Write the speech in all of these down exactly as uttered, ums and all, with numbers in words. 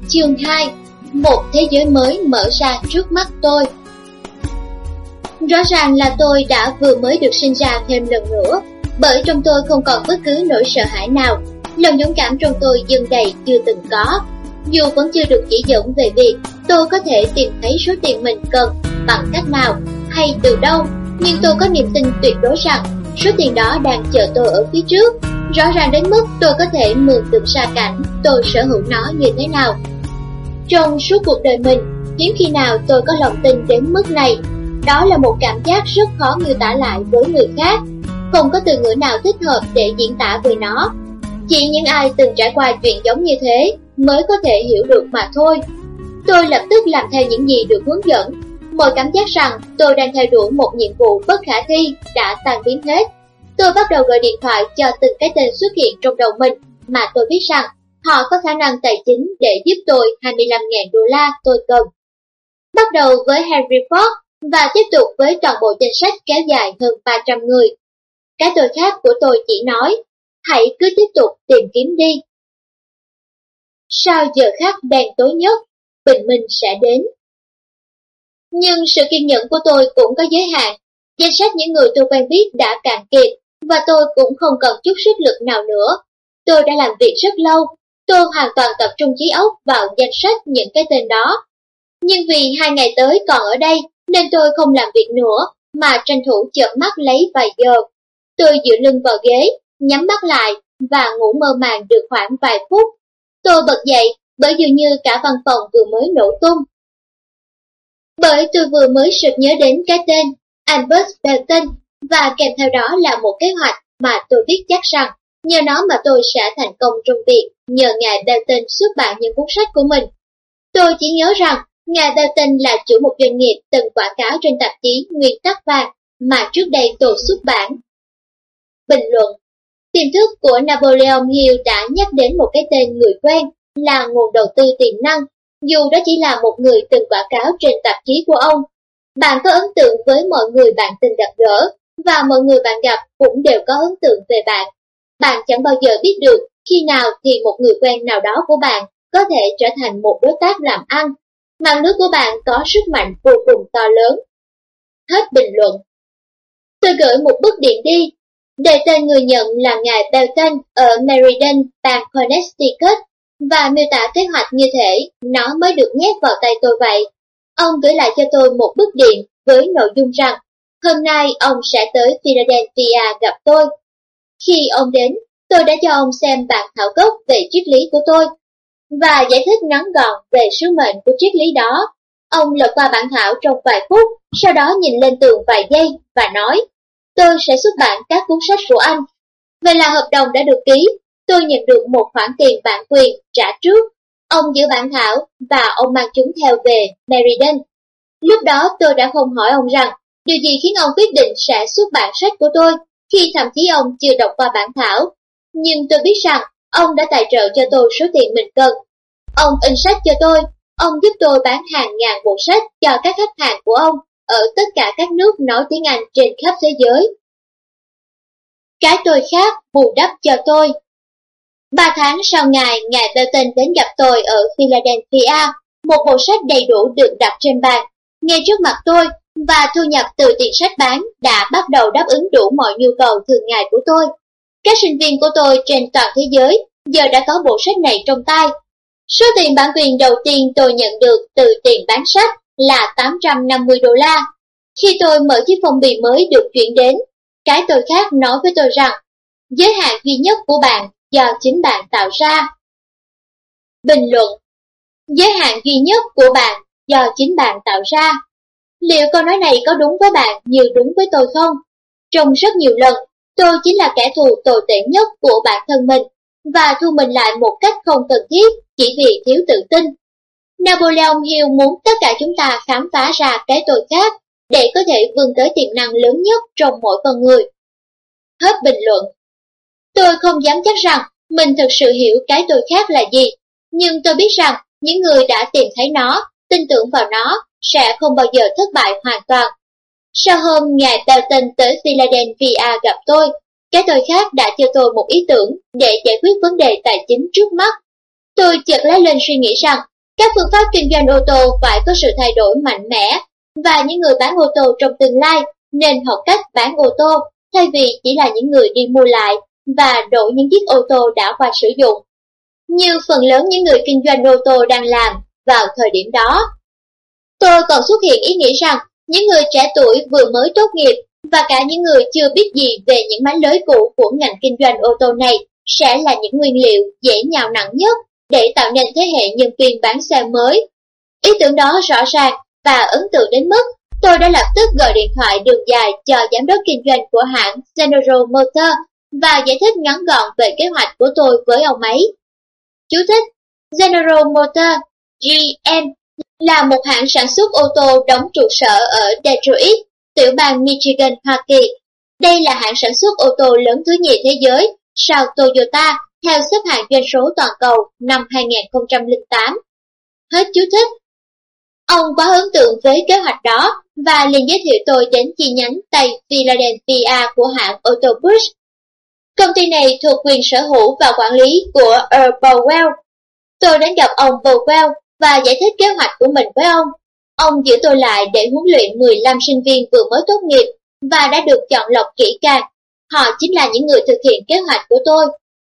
Chương hai. Một thế giới mới mở ra trước mắt tôi. Rõ ràng là tôi đã vừa mới được sinh ra thêm lần nữa, bởi trong tôi không còn bất cứ nỗi sợ hãi nào. Lòng dũng cảm trong tôi dâng đầy chưa từng có. Dù vẫn chưa được chỉ dẫn về việc tôi có thể tìm thấy số tiền mình cần bằng cách nào hay từ đâu, nhưng tôi có niềm tin tuyệt đối rằng số tiền đó đang chờ tôi ở phía trước, rõ ràng đến mức tôi có thể mường tượng ra cảnh tôi sở hữu nó như thế nào. Trong suốt cuộc đời mình, hiếm khi nào tôi có lòng tin đến mức này. Đó là một cảm giác rất khó miêu tả lại với người khác, không có từ ngữ nào thích hợp để diễn tả về nó. Chỉ những ai từng trải qua chuyện giống như thế mới có thể hiểu được mà thôi. Tôi lập tức làm theo những gì được hướng dẫn. Mọi cảm giác rằng tôi đang theo đuổi một nhiệm vụ bất khả thi đã tan biến hết. Tôi bắt đầu gọi điện thoại cho từng cái tên xuất hiện trong đầu mình mà tôi biết rằng họ có khả năng tài chính để giúp tôi hai mươi lăm nghìn đô la tôi cần. Bắt đầu với Henry Ford và tiếp tục với toàn bộ danh sách kéo dài hơn ba trăm người. Cái tôi khác của tôi chỉ nói, hãy cứ tiếp tục tìm kiếm đi. Sau giờ khắc đen tối nhất, bình minh sẽ đến. Nhưng sự kiên nhẫn của tôi cũng có giới hạn. Danh sách những người tôi quen biết đã cạn kiệt, và tôi cũng không còn chút sức lực nào nữa. Tôi đã làm việc rất lâu, tôi hoàn toàn tập trung trí óc vào danh sách những cái tên đó. Nhưng vì hai ngày tới còn ở đây, nên tôi không làm việc nữa, mà tranh thủ chợp mắt lấy vài giờ. Tôi dựa lưng vào ghế, nhắm mắt lại, và ngủ mơ màng được khoảng vài phút. Tôi bật dậy, bởi dường như cả văn phòng vừa mới nổ tung. Bởi tôi vừa mới sực nhớ đến cái tên Albert Belton, và kèm theo đó là một kế hoạch mà tôi biết chắc rằng nhờ nó mà tôi sẽ thành công trong việc nhờ ngài Belton xuất bản những cuốn sách của mình. Tôi chỉ nhớ rằng ngài Belton là chủ một doanh nghiệp từng quảng cáo trên tạp chí Nguyên tắc vàng mà trước đây tôi xuất bản. Bình luận. Tiềm thức của Napoleon Hill đã nhắc đến một cái tên người quen là nguồn đầu tư tiềm năng, dù đó chỉ là một người từng quảng cáo trên tạp chí của ông. Bạn có ấn tượng với mọi người bạn từng gặp gỡ, và mọi người bạn gặp cũng đều có ấn tượng về bạn. Bạn chẳng bao giờ biết được khi nào thì một người quen nào đó của bạn có thể trở thành một đối tác làm ăn. Mạng lưới của bạn có sức mạnh vô cùng to lớn. Hết bình luận. Tôi gửi một bức điện đi. Đề tên người nhận là ngài Belton ở Meriden, bang Connecticut, và miêu tả kế hoạch như thể nó mới được nhét vào tay tôi vậy. Ông gửi lại cho tôi một bức điện với nội dung rằng hôm nay ông sẽ tới Philadelphia gặp tôi. Khi ông đến, tôi đã cho ông xem bản thảo gốc về triết lý của tôi và giải thích ngắn gọn về sứ mệnh của triết lý đó. Ông lật qua bản thảo trong vài phút, sau đó nhìn lên tường vài giây và nói, tôi sẽ xuất bản các cuốn sách của anh. Vậy là hợp đồng đã được ký, tôi nhận được một khoản tiền bản quyền trả trước. Ông giữ bản thảo và ông mang chúng theo về Meriden. Lúc đó tôi đã không hỏi ông rằng điều gì khiến ông quyết định sẽ xuất bản sách của tôi khi thậm chí ông chưa đọc qua bản thảo. Nhưng tôi biết rằng ông đã tài trợ cho tôi số tiền mình cần. Ông in sách cho tôi, ông giúp tôi bán hàng ngàn bộ sách cho các khách hàng của ông ở tất cả các nước nói tiếng Anh trên khắp thế giới. Cái tôi khác bù đắp cho tôi. Ba tháng sau ngày, ngài Belton đến gặp tôi ở Philadelphia, một bộ sách đầy đủ được đặt trên bàn, ngay trước mặt tôi, và thu nhập từ tiền sách bán đã bắt đầu đáp ứng đủ mọi nhu cầu thường ngày của tôi. Các sinh viên của tôi trên toàn thế giới giờ đã có bộ sách này trong tay. Số tiền bản quyền đầu tiên tôi nhận được từ tiền bán sách là tám trăm năm mươi đô la. Khi tôi mở chiếc phong bì mới được chuyển đến, cái tôi khác nói với tôi rằng giới hạn duy nhất của bạn do chính bạn tạo ra. Bình luận. Giới hạn duy nhất của bạn do chính bạn tạo ra. Liệu câu nói này có đúng với bạn như đúng với tôi không? Trong rất nhiều lần, tôi chính là kẻ thù tồi tệ nhất của bản thân mình, và thu mình lại một cách không cần thiết chỉ vì thiếu tự tin. Napoleon Hill muốn tất cả chúng ta khám phá ra cái tôi khác để có thể vươn tới tiềm năng lớn nhất trong mỗi con người. Hết bình luận. Tôi không dám chắc rằng mình thực sự hiểu cái tôi khác là gì, nhưng tôi biết rằng những người đã tìm thấy nó, tin tưởng vào nó, sẽ không bao giờ thất bại hoàn toàn. Sau hôm ngài Belton tới Philadelphia gặp tôi, cái tôi khác đã cho tôi một ý tưởng để giải quyết vấn đề tài chính trước mắt. Tôi chợt lóe lên suy nghĩ rằng Các phương pháp kinh doanh ô tô phải có sự thay đổi mạnh mẽ, và những người bán ô tô trong tương lai nên học cách bán ô tô, thay vì chỉ là những người đi mua lại và đổi những chiếc ô tô đã qua sử dụng, như phần lớn những người kinh doanh ô tô đang làm vào thời điểm đó. Tôi còn xuất hiện ý nghĩ rằng những người trẻ tuổi vừa mới tốt nghiệp và cả những người chưa biết gì về những mánh lới cũ của ngành kinh doanh ô tô này sẽ là những nguyên liệu dễ nhào nặng nhất để tạo nên thế hệ nhân viên bán xe mới. Ý tưởng đó rõ ràng và ấn tượng đến mức tôi đã lập tức gọi điện thoại đường dài cho giám đốc kinh doanh của hãng General Motors và giải thích ngắn gọn về kế hoạch của tôi với ông ấy. Chú thích: General Motors (G M) là một hãng sản xuất ô tô đóng trụ sở ở Detroit, tiểu bang Michigan, Hoa Kỳ. Đây là hãng sản xuất ô tô lớn thứ nhì thế giới sau Toyota theo xếp hạng doanh số toàn cầu năm hai không không tám. Hết chú thích. Ông quá ấn tượng với kế hoạch đó và liền giới thiệu tôi đến chi nhánh Tây Philadelphia của hãng Autobus. Công ty này thuộc quyền sở hữu và quản lý của Earl Powell. Tôi đến gặp ông Powell và giải thích kế hoạch của mình với ông. Ông giữ tôi lại để huấn luyện mười lăm sinh viên vừa mới tốt nghiệp và đã được chọn lọc kỹ càng. Họ chính là những người thực hiện kế hoạch của tôi.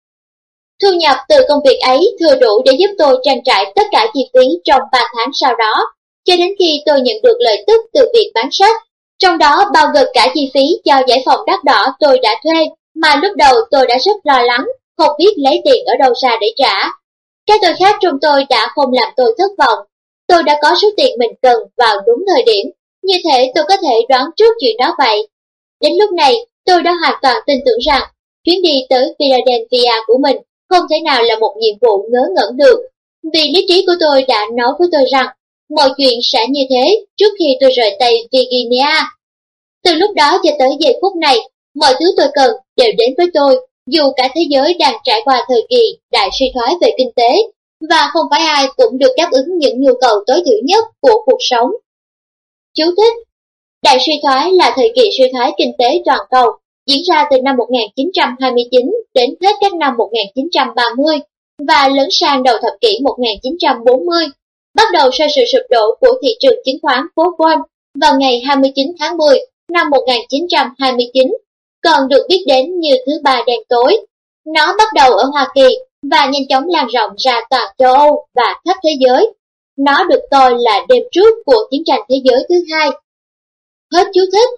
Thu nhập từ công việc ấy thừa đủ để giúp tôi trang trải tất cả chi phí trong ba tháng sau đó, cho đến khi tôi nhận được lợi tức từ việc bán sách, trong đó bao gồm cả chi phí cho giải phòng đắt đỏ tôi đã thuê, mà lúc đầu tôi đã rất lo lắng, không biết lấy tiền ở đâu ra để trả. Cái tôi khác trong tôi đã không làm tôi thất vọng. Tôi đã có số tiền mình cần vào đúng thời điểm, như thể tôi có thể đoán trước chuyện đó vậy. Đến lúc này, tôi đã hoàn toàn tin tưởng rằng chuyến đi tới Philadelphia của mình không thể nào là một nhiệm vụ ngớ ngẩn được, vì lý trí của tôi đã nói với tôi rằng mọi chuyện sẽ như thế trước khi tôi rời Tây Virginia. Từ lúc đó cho tới giây phút này, mọi thứ tôi cần đều đến với tôi, dù cả thế giới đang trải qua thời kỳ đại suy thoái về kinh tế, và không phải ai cũng được đáp ứng những nhu cầu tối thiểu nhất của cuộc sống. Chú thích: Đại suy thoái là thời kỳ suy thoái kinh tế toàn cầu, diễn ra từ năm một nghìn chín trăm hai mươi chín đến hết các năm một nghìn chín trăm ba mươi và lớn sang đầu thập kỷ một nghìn chín trăm bốn mươi, bắt đầu sau sự sụp đổ của thị trường chứng khoán phố Wall vào ngày hai mươi chín tháng mười năm một nghìn chín trăm hai mươi chín, còn được biết đến như thứ ba đen tối. Nó bắt đầu ở Hoa Kỳ và nhanh chóng lan rộng ra toàn châu Âu và khắp thế giới. Nó được coi là đêm trước của chiến tranh thế giới thứ hai. Hết chú thích.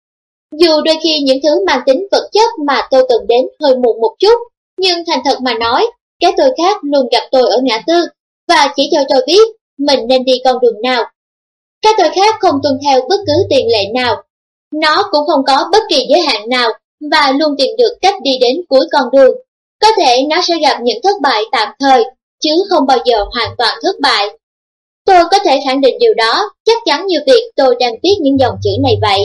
Dù đôi khi những thứ mang tính vật chất mà tôi cần đến hơi muộn một chút, nhưng thành thật mà nói, cái tôi khác luôn gặp tôi ở ngã tư và chỉ cho tôi biết mình nên đi con đường nào. Cái tôi khác không tuân theo bất cứ tiền lệ nào. Nó cũng không có bất kỳ giới hạn nào và luôn tìm được cách đi đến cuối con đường. Có thể nó sẽ gặp những thất bại tạm thời, chứ không bao giờ hoàn toàn thất bại. Tôi có thể khẳng định điều đó, chắc chắn như việc tôi đang viết những dòng chữ này vậy.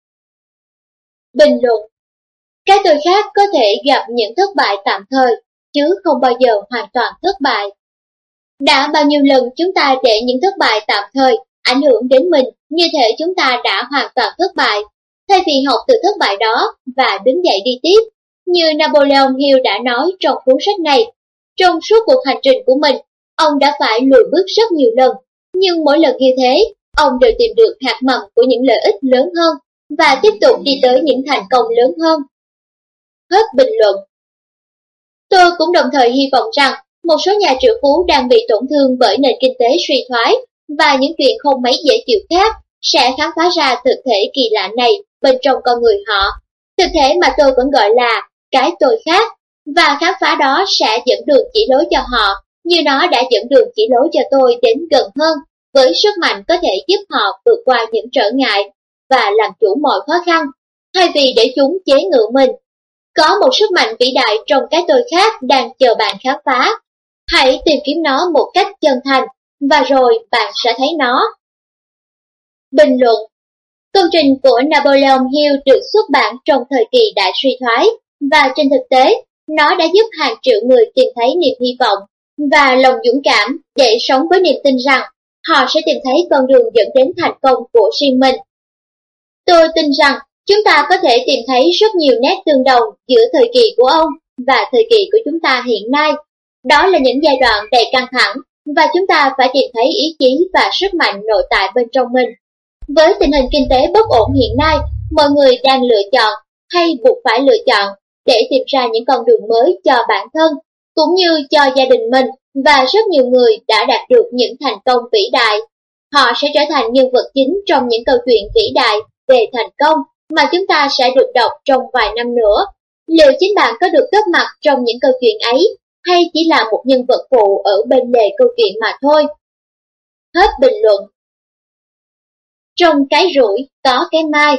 Bình luận: Cái tôi khác có thể gặp những thất bại tạm thời, chứ không bao giờ hoàn toàn thất bại. Đã bao nhiêu lần chúng ta để những thất bại tạm thời ảnh hưởng đến mình như thể chúng ta đã hoàn toàn thất bại, thay vì học từ thất bại đó và đứng dậy đi tiếp, như Napoleon Hill đã nói trong cuốn sách này. Trong suốt cuộc hành trình của mình, ông đã phải lùi bước rất nhiều lần, nhưng mỗi lần như thế, ông đều tìm được hạt mầm của những lợi ích lớn hơn và tiếp tục đi tới những thành công lớn hơn. Hết bình luận. Tôi cũng đồng thời hy vọng rằng một số nhà triệu phú đang bị tổn thương bởi nền kinh tế suy thoái và những chuyện không mấy dễ chịu khác sẽ khám phá ra thực thể kỳ lạ này bên trong con người họ, thực thể mà tôi vẫn gọi là cái tôi khác, và khám phá đó sẽ dẫn đường chỉ lối cho họ như nó đã dẫn đường chỉ lối cho tôi đến gần hơn với sức mạnh có thể giúp họ vượt qua những trở ngại và làm chủ mọi khó khăn, thay vì để chúng chế ngự mình. Có một sức mạnh vĩ đại trong cái tôi khác đang chờ bạn khám phá. Hãy tìm kiếm nó một cách chân thành, và rồi bạn sẽ thấy nó. Bình luận. Công trình của Napoleon Hill được xuất bản trong thời kỳ đại suy thoái, và trên thực tế, nó đã giúp hàng triệu người tìm thấy niềm hy vọng và lòng dũng cảm để sống với niềm tin rằng họ sẽ tìm thấy con đường dẫn đến thành công của riêng mình. Tôi tin rằng chúng ta có thể tìm thấy rất nhiều nét tương đồng giữa thời kỳ của ông và thời kỳ của chúng ta hiện nay. Đó là những giai đoạn đầy căng thẳng và chúng ta phải tìm thấy ý chí và sức mạnh nội tại bên trong mình. Với tình hình kinh tế bất ổn hiện nay, mọi người đang lựa chọn hay buộc phải lựa chọn để tìm ra những con đường mới cho bản thân, cũng như cho gia đình mình, và rất nhiều người đã đạt được những thành công vĩ đại. Họ sẽ trở thành nhân vật chính trong những câu chuyện vĩ đại về thành công mà chúng ta sẽ được đọc trong vài năm nữa. Liệu chính bạn có được góp mặt trong những câu chuyện ấy, hay chỉ là một nhân vật phụ ở bên lề câu chuyện mà thôi? Hết bình luận. Trong cái rủi có cái mai.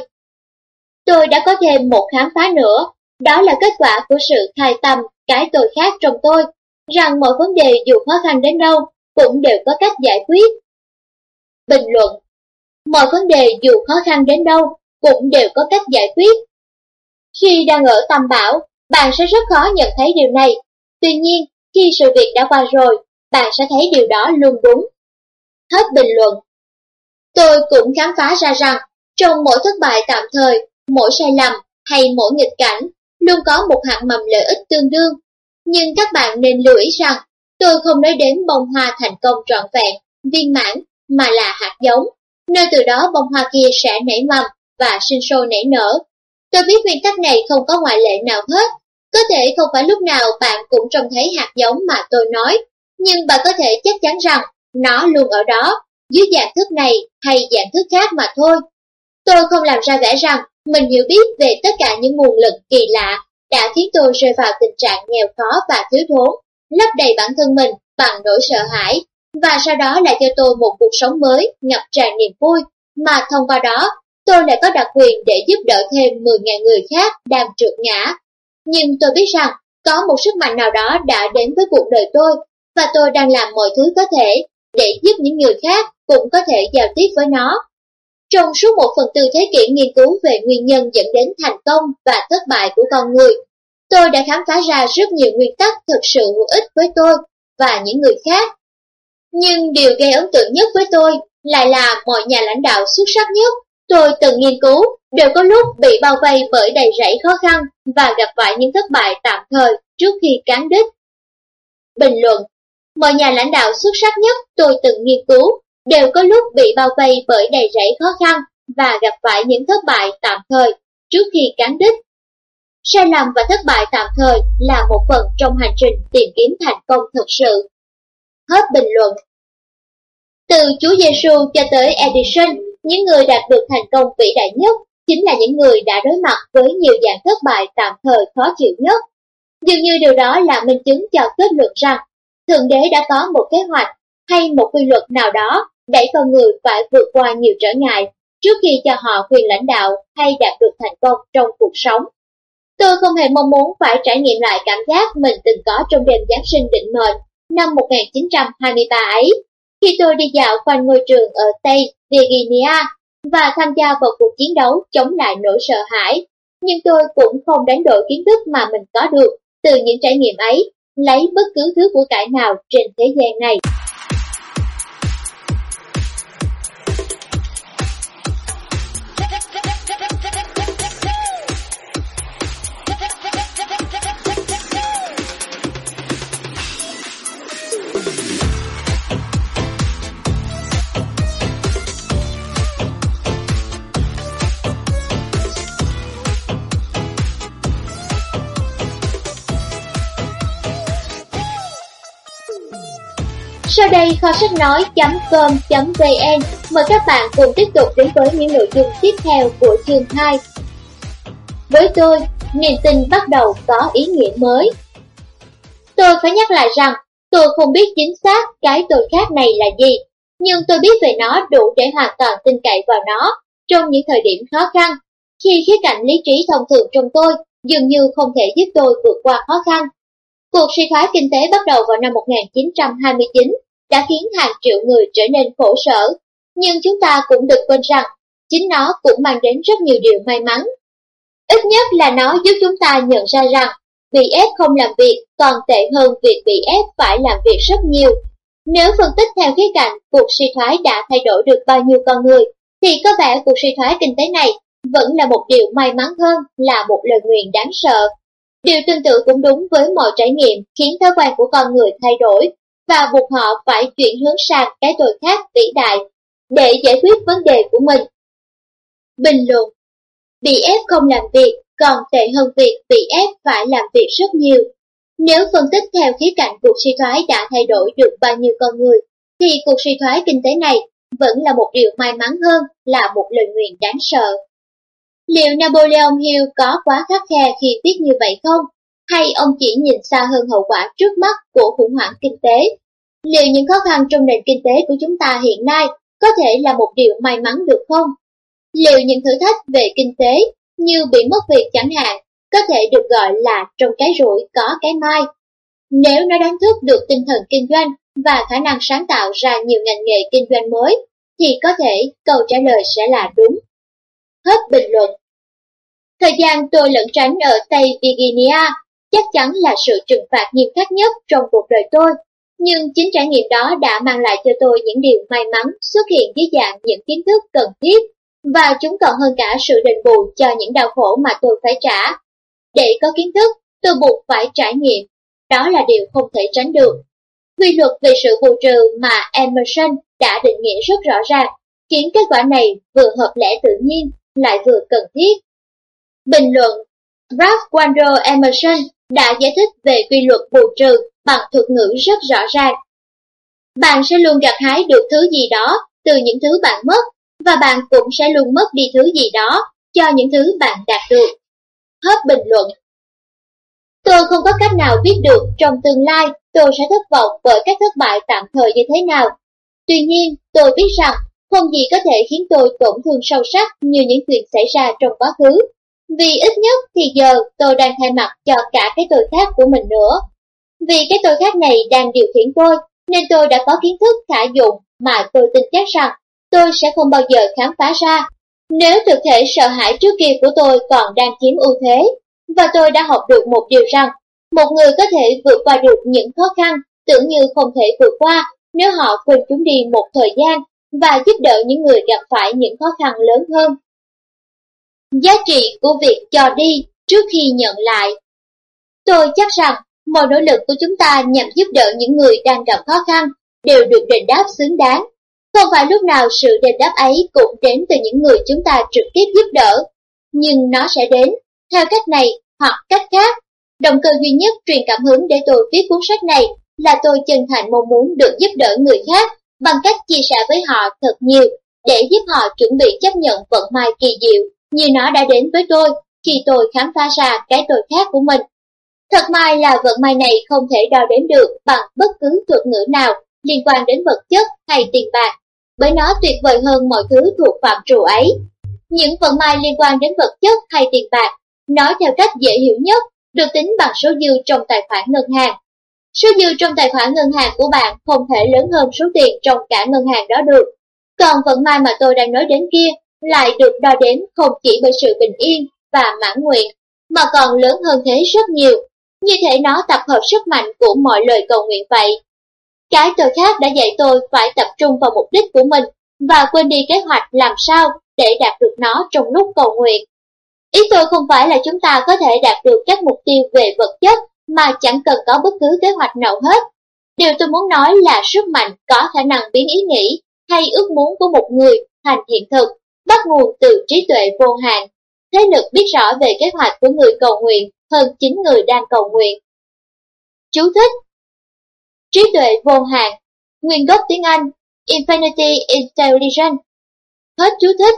Tôi đã có thêm một khám phá nữa, đó là kết quả của sự khai tâm cái tôi khác trong tôi, rằng mọi vấn đề dù khó khăn đến đâu cũng đều có cách giải quyết. Bình luận. Mọi vấn đề dù khó khăn đến đâu cũng đều có cách giải quyết. Khi đang ở tâm bão, bạn sẽ rất khó nhận thấy điều này. Tuy nhiên, khi sự việc đã qua rồi, bạn sẽ thấy điều đó luôn đúng. Hết bình luận. Tôi cũng khám phá ra rằng, trong mỗi thất bại tạm thời, mỗi sai lầm hay mỗi nghịch cảnh, luôn có một hạt mầm lợi ích tương đương. Nhưng các bạn nên lưu ý rằng, tôi không nói đến bông hoa thành công trọn vẹn, viên mãn, mà là hạt giống, nơi từ đó bông hoa kia sẽ nảy mầm và sinh sôi nảy nở. Tôi biết nguyên tắc này không có ngoại lệ nào hết. Có thể không phải lúc nào bạn cũng trông thấy hạt giống mà tôi nói, nhưng bạn có thể chắc chắn rằng nó luôn ở đó, dưới dạng thức này hay dạng thức khác mà thôi. Tôi không làm ra vẻ rằng mình hiểu biết về tất cả những nguồn lực kỳ lạ đã khiến tôi rơi vào tình trạng nghèo khó và thiếu thốn, lấp đầy bản thân mình bằng nỗi sợ hãi, và sau đó lại cho tôi một cuộc sống mới ngập tràn niềm vui, mà thông qua đó tôi lại có đặc quyền để giúp đỡ thêm mười nghìn người khác đang trượt ngã. Nhưng tôi biết rằng có một sức mạnh nào đó đã đến với cuộc đời tôi, và tôi đang làm mọi thứ có thể để giúp những người khác cũng có thể giao tiếp với nó. Trong suốt một phần tư thế kỷ nghiên cứu về nguyên nhân dẫn đến thành công và thất bại của con người, tôi đã khám phá ra rất nhiều nguyên tắc thực sự hữu ích với tôi và những người khác. Nhưng điều gây ấn tượng nhất với tôi lại là mọi nhà lãnh đạo xuất sắc nhất tôi từng nghiên cứu đều có lúc bị bao vây bởi đầy rẫy khó khăn và gặp phải những thất bại tạm thời trước khi cán đích. Bình luận. Mọi nhà lãnh đạo xuất sắc nhất tôi từng nghiên cứu đều có lúc bị bao vây bởi đầy rẫy khó khăn và gặp phải những thất bại tạm thời trước khi cán đích. Sai lầm và thất bại tạm thời là một phần trong hành trình tìm kiếm thành công thực sự. Hết bình luận. Từ Chúa Giêsu cho tới Edison, những người đạt được thành công vĩ đại nhất chính là những người đã đối mặt với nhiều dạng thất bại tạm thời khó chịu nhất. Dường như điều đó là minh chứng cho kết luận rằng Thượng Đế đã có một kế hoạch hay một quy luật nào đó đẩy con người phải vượt qua nhiều trở ngại trước khi cho họ quyền lãnh đạo hay đạt được thành công trong cuộc sống. Tôi không hề mong muốn phải trải nghiệm lại cảm giác mình từng có trong đêm Giáng sinh định mệnh năm một nghìn chín trăm hai mươi ba ấy, khi tôi đi dạo quanh ngôi trường ở Tây Virginia và tham gia vào cuộc chiến đấu chống lại nỗi sợ hãi. Nhưng tôi cũng không đánh đổi kiến thức mà mình có được từ những trải nghiệm ấy, lấy bất cứ thứ của cải nào trên thế gian này. Sau đây kho sách nói chấm com chấm vn mời các bạn cùng tiếp tục đến với những nội dung tiếp theo của chương hai. Với tôi, niềm tin bắt đầu có ý nghĩa mới. Tôi phải nhắc lại rằng, tôi không biết chính xác cái tôi khác này là gì, nhưng tôi biết về nó đủ để hoàn toàn tin cậy vào nó trong những thời điểm khó khăn, khi khía cạnh lý trí thông thường trong tôi dường như không thể giúp tôi vượt qua khó khăn. Cuộc suy thoái kinh tế bắt đầu vào năm một nghìn chín trăm hai mươi chín đã khiến hàng triệu người trở nên khổ sở, nhưng chúng ta cũng đừng quên rằng chính nó cũng mang đến rất nhiều điều may mắn. Ít nhất là nó giúp chúng ta nhận ra rằng bị ép không làm việc còn tệ hơn việc bị ép phải làm việc rất nhiều. Nếu phân tích theo khía cạnh cuộc suy thoái đã thay đổi được bao nhiêu con người, thì có vẻ cuộc suy thoái kinh tế này vẫn là một điều may mắn hơn là một lời nguyền đáng sợ. Điều tương tự cũng đúng với mọi trải nghiệm khiến thói quen của con người thay đổi. và buộc họ phải chuyển hướng sang cái tôi khác vĩ đại để giải quyết vấn đề của mình. Bình luận: bị ép không làm việc còn tệ hơn việc bị ép phải làm việc rất nhiều. Nếu phân tích theo khía cạnh cuộc suy thoái đã thay đổi được bao nhiêu con người, thì cuộc suy thoái kinh tế này vẫn là một điều may mắn hơn là một lời nguyền đáng sợ. Liệu Napoleon Hill có quá khắt khe khi viết như vậy không? Hay ông chỉ nhìn xa hơn hậu quả trước mắt của khủng hoảng kinh tế? Liệu những khó khăn trong nền kinh tế của chúng ta hiện nay có thể là một điều may mắn được không? Liệu những thử thách về kinh tế như bị mất việc chẳng hạn có thể được gọi là trong cái rủi có cái mai? Nếu nó đánh thức được tinh thần kinh doanh và khả năng sáng tạo ra nhiều ngành nghề kinh doanh mới, thì có thể câu trả lời sẽ là đúng. Hết bình luận. Thời gian tôi lẩn tránh ở Tây Virginia chắc chắn là sự trừng phạt nghiêm khắc nhất trong cuộc đời tôi, nhưng chính trải nghiệm đó đã mang lại cho tôi những điều may mắn xuất hiện dưới dạng những kiến thức cần thiết, và chúng còn hơn cả sự đền bù cho những đau khổ mà tôi phải trả. Để có kiến thức, tôi buộc phải trải nghiệm, đó là điều không thể tránh được. Quy luật về sự bù trừ mà Emerson đã định nghĩa rất rõ ràng, khiến kết quả này vừa hợp lẽ tự nhiên, lại vừa cần thiết. Bình luận: Ralph Waldo Emerson đã giải thích về quy luật bù trừ bằng thuật ngữ rất rõ ràng. Bạn sẽ luôn gặt hái được thứ gì đó từ những thứ bạn mất, và bạn cũng sẽ luôn mất đi thứ gì đó cho những thứ bạn đạt được. Hết bình luận. Tôi không có cách nào biết được trong tương lai tôi sẽ thất vọng bởi các thất bại tạm thời như thế nào. Tuy nhiên, tôi biết rằng không gì có thể khiến tôi tổn thương sâu sắc như những chuyện xảy ra trong quá khứ. Vì ít nhất thì giờ tôi đang thay mặt cho cả cái tôi khác của mình nữa. Vì cái tôi khác này đang điều khiển tôi, nên tôi đã có kiến thức khả dụng mà tôi tin chắc rằng tôi sẽ không bao giờ khám phá ra. Nếu thực thể sợ hãi trước kia của tôi còn đang chiếm ưu thế, và tôi đã học được một điều rằng, một người có thể vượt qua được những khó khăn tưởng như không thể vượt qua nếu họ quên chúng đi một thời gian và giúp đỡ những người gặp phải những khó khăn lớn hơn. Giá trị của việc cho đi trước khi nhận lại. Tôi chắc rằng mọi nỗ lực của chúng ta nhằm giúp đỡ những người đang gặp khó khăn đều được đền đáp xứng đáng. Không phải lúc nào sự đền đáp ấy cũng đến từ những người chúng ta trực tiếp giúp đỡ, nhưng nó sẽ đến theo cách này hoặc cách khác. Động cơ duy nhất truyền cảm hứng để tôi viết cuốn sách này là tôi chân thành mong muốn được giúp đỡ người khác bằng cách chia sẻ với họ thật nhiều để giúp họ chuẩn bị chấp nhận vận may kỳ diệu như nó đã đến với tôi khi tôi khám phá ra cái tôi khác của mình. Thật may là vận may này không thể đo đếm được bằng bất cứ thuật ngữ nào liên quan đến vật chất hay tiền bạc, bởi nó tuyệt vời hơn mọi thứ thuộc phạm trù ấy. Những vận may liên quan đến vật chất hay tiền bạc, nói theo cách dễ hiểu nhất, được tính bằng số dư trong tài khoản ngân hàng. Số dư trong tài khoản ngân hàng của bạn không thể lớn hơn số tiền trong cả ngân hàng đó được. Còn vận may mà tôi đang nói đến kia lại được đo đếm không chỉ bởi sự bình yên và mãn nguyện, mà còn lớn hơn thế rất nhiều. Như thể nó tập hợp sức mạnh của mọi lời cầu nguyện vậy. Cái tôi khác đã dạy tôi phải tập trung vào mục đích của mình và quên đi kế hoạch làm sao để đạt được nó trong lúc cầu nguyện. Ý tôi không phải là chúng ta có thể đạt được các mục tiêu về vật chất mà chẳng cần có bất cứ kế hoạch nào hết. Điều tôi muốn nói là sức mạnh có khả năng biến ý nghĩ hay ước muốn của một người thành hiện thực, bắt nguồn từ trí tuệ vô hạn. Thế lực biết rõ về kế hoạch của người cầu nguyện hơn chính người đang cầu nguyện. Chú thích: trí tuệ vô hạn, nguyên gốc tiếng Anh Infinity Intelligence. Hết chú thích.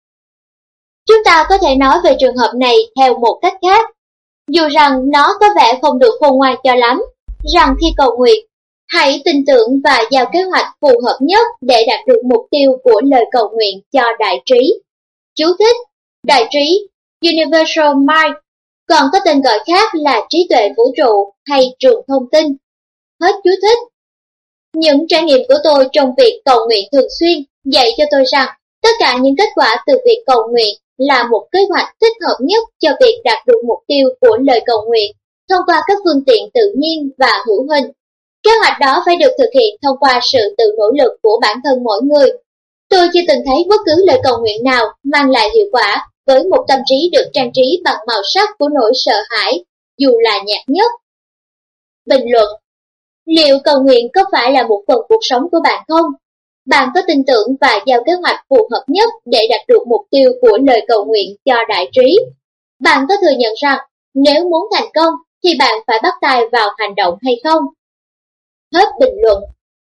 Chúng ta có thể nói về trường hợp này theo một cách khác, dù rằng nó có vẻ không được khôn ngoan cho lắm, rằng khi cầu nguyện, hãy tin tưởng và giao kế hoạch phù hợp nhất để đạt được mục tiêu của lời cầu nguyện cho đại trí. Chú thích: đại trí, Universal Mind, còn có tên gọi khác là trí tuệ vũ trụ hay trường thông tin. Hết chú thích. Những trải nghiệm của tôi trong việc cầu nguyện thường xuyên dạy cho tôi rằng tất cả những kết quả từ việc cầu nguyện là một kế hoạch thích hợp nhất cho việc đạt được mục tiêu của lời cầu nguyện thông qua các phương tiện tự nhiên và hữu hình. Kế hoạch đó phải được thực hiện thông qua sự tự nỗ lực của bản thân mỗi người. Tôi chưa từng thấy bất cứ lời cầu nguyện nào mang lại hiệu quả với một tâm trí được trang trí bằng màu sắc của nỗi sợ hãi, dù là nhạt nhất. Bình luận: Liệu cầu nguyện có phải là một phần cuộc sống của bạn không? Bạn có tin tưởng và giao kế hoạch phù hợp nhất để đạt được mục tiêu của lời cầu nguyện cho đại trí? Bạn có thừa nhận rằng nếu muốn thành công thì bạn phải bắt tay vào hành động hay không? Hết bình luận.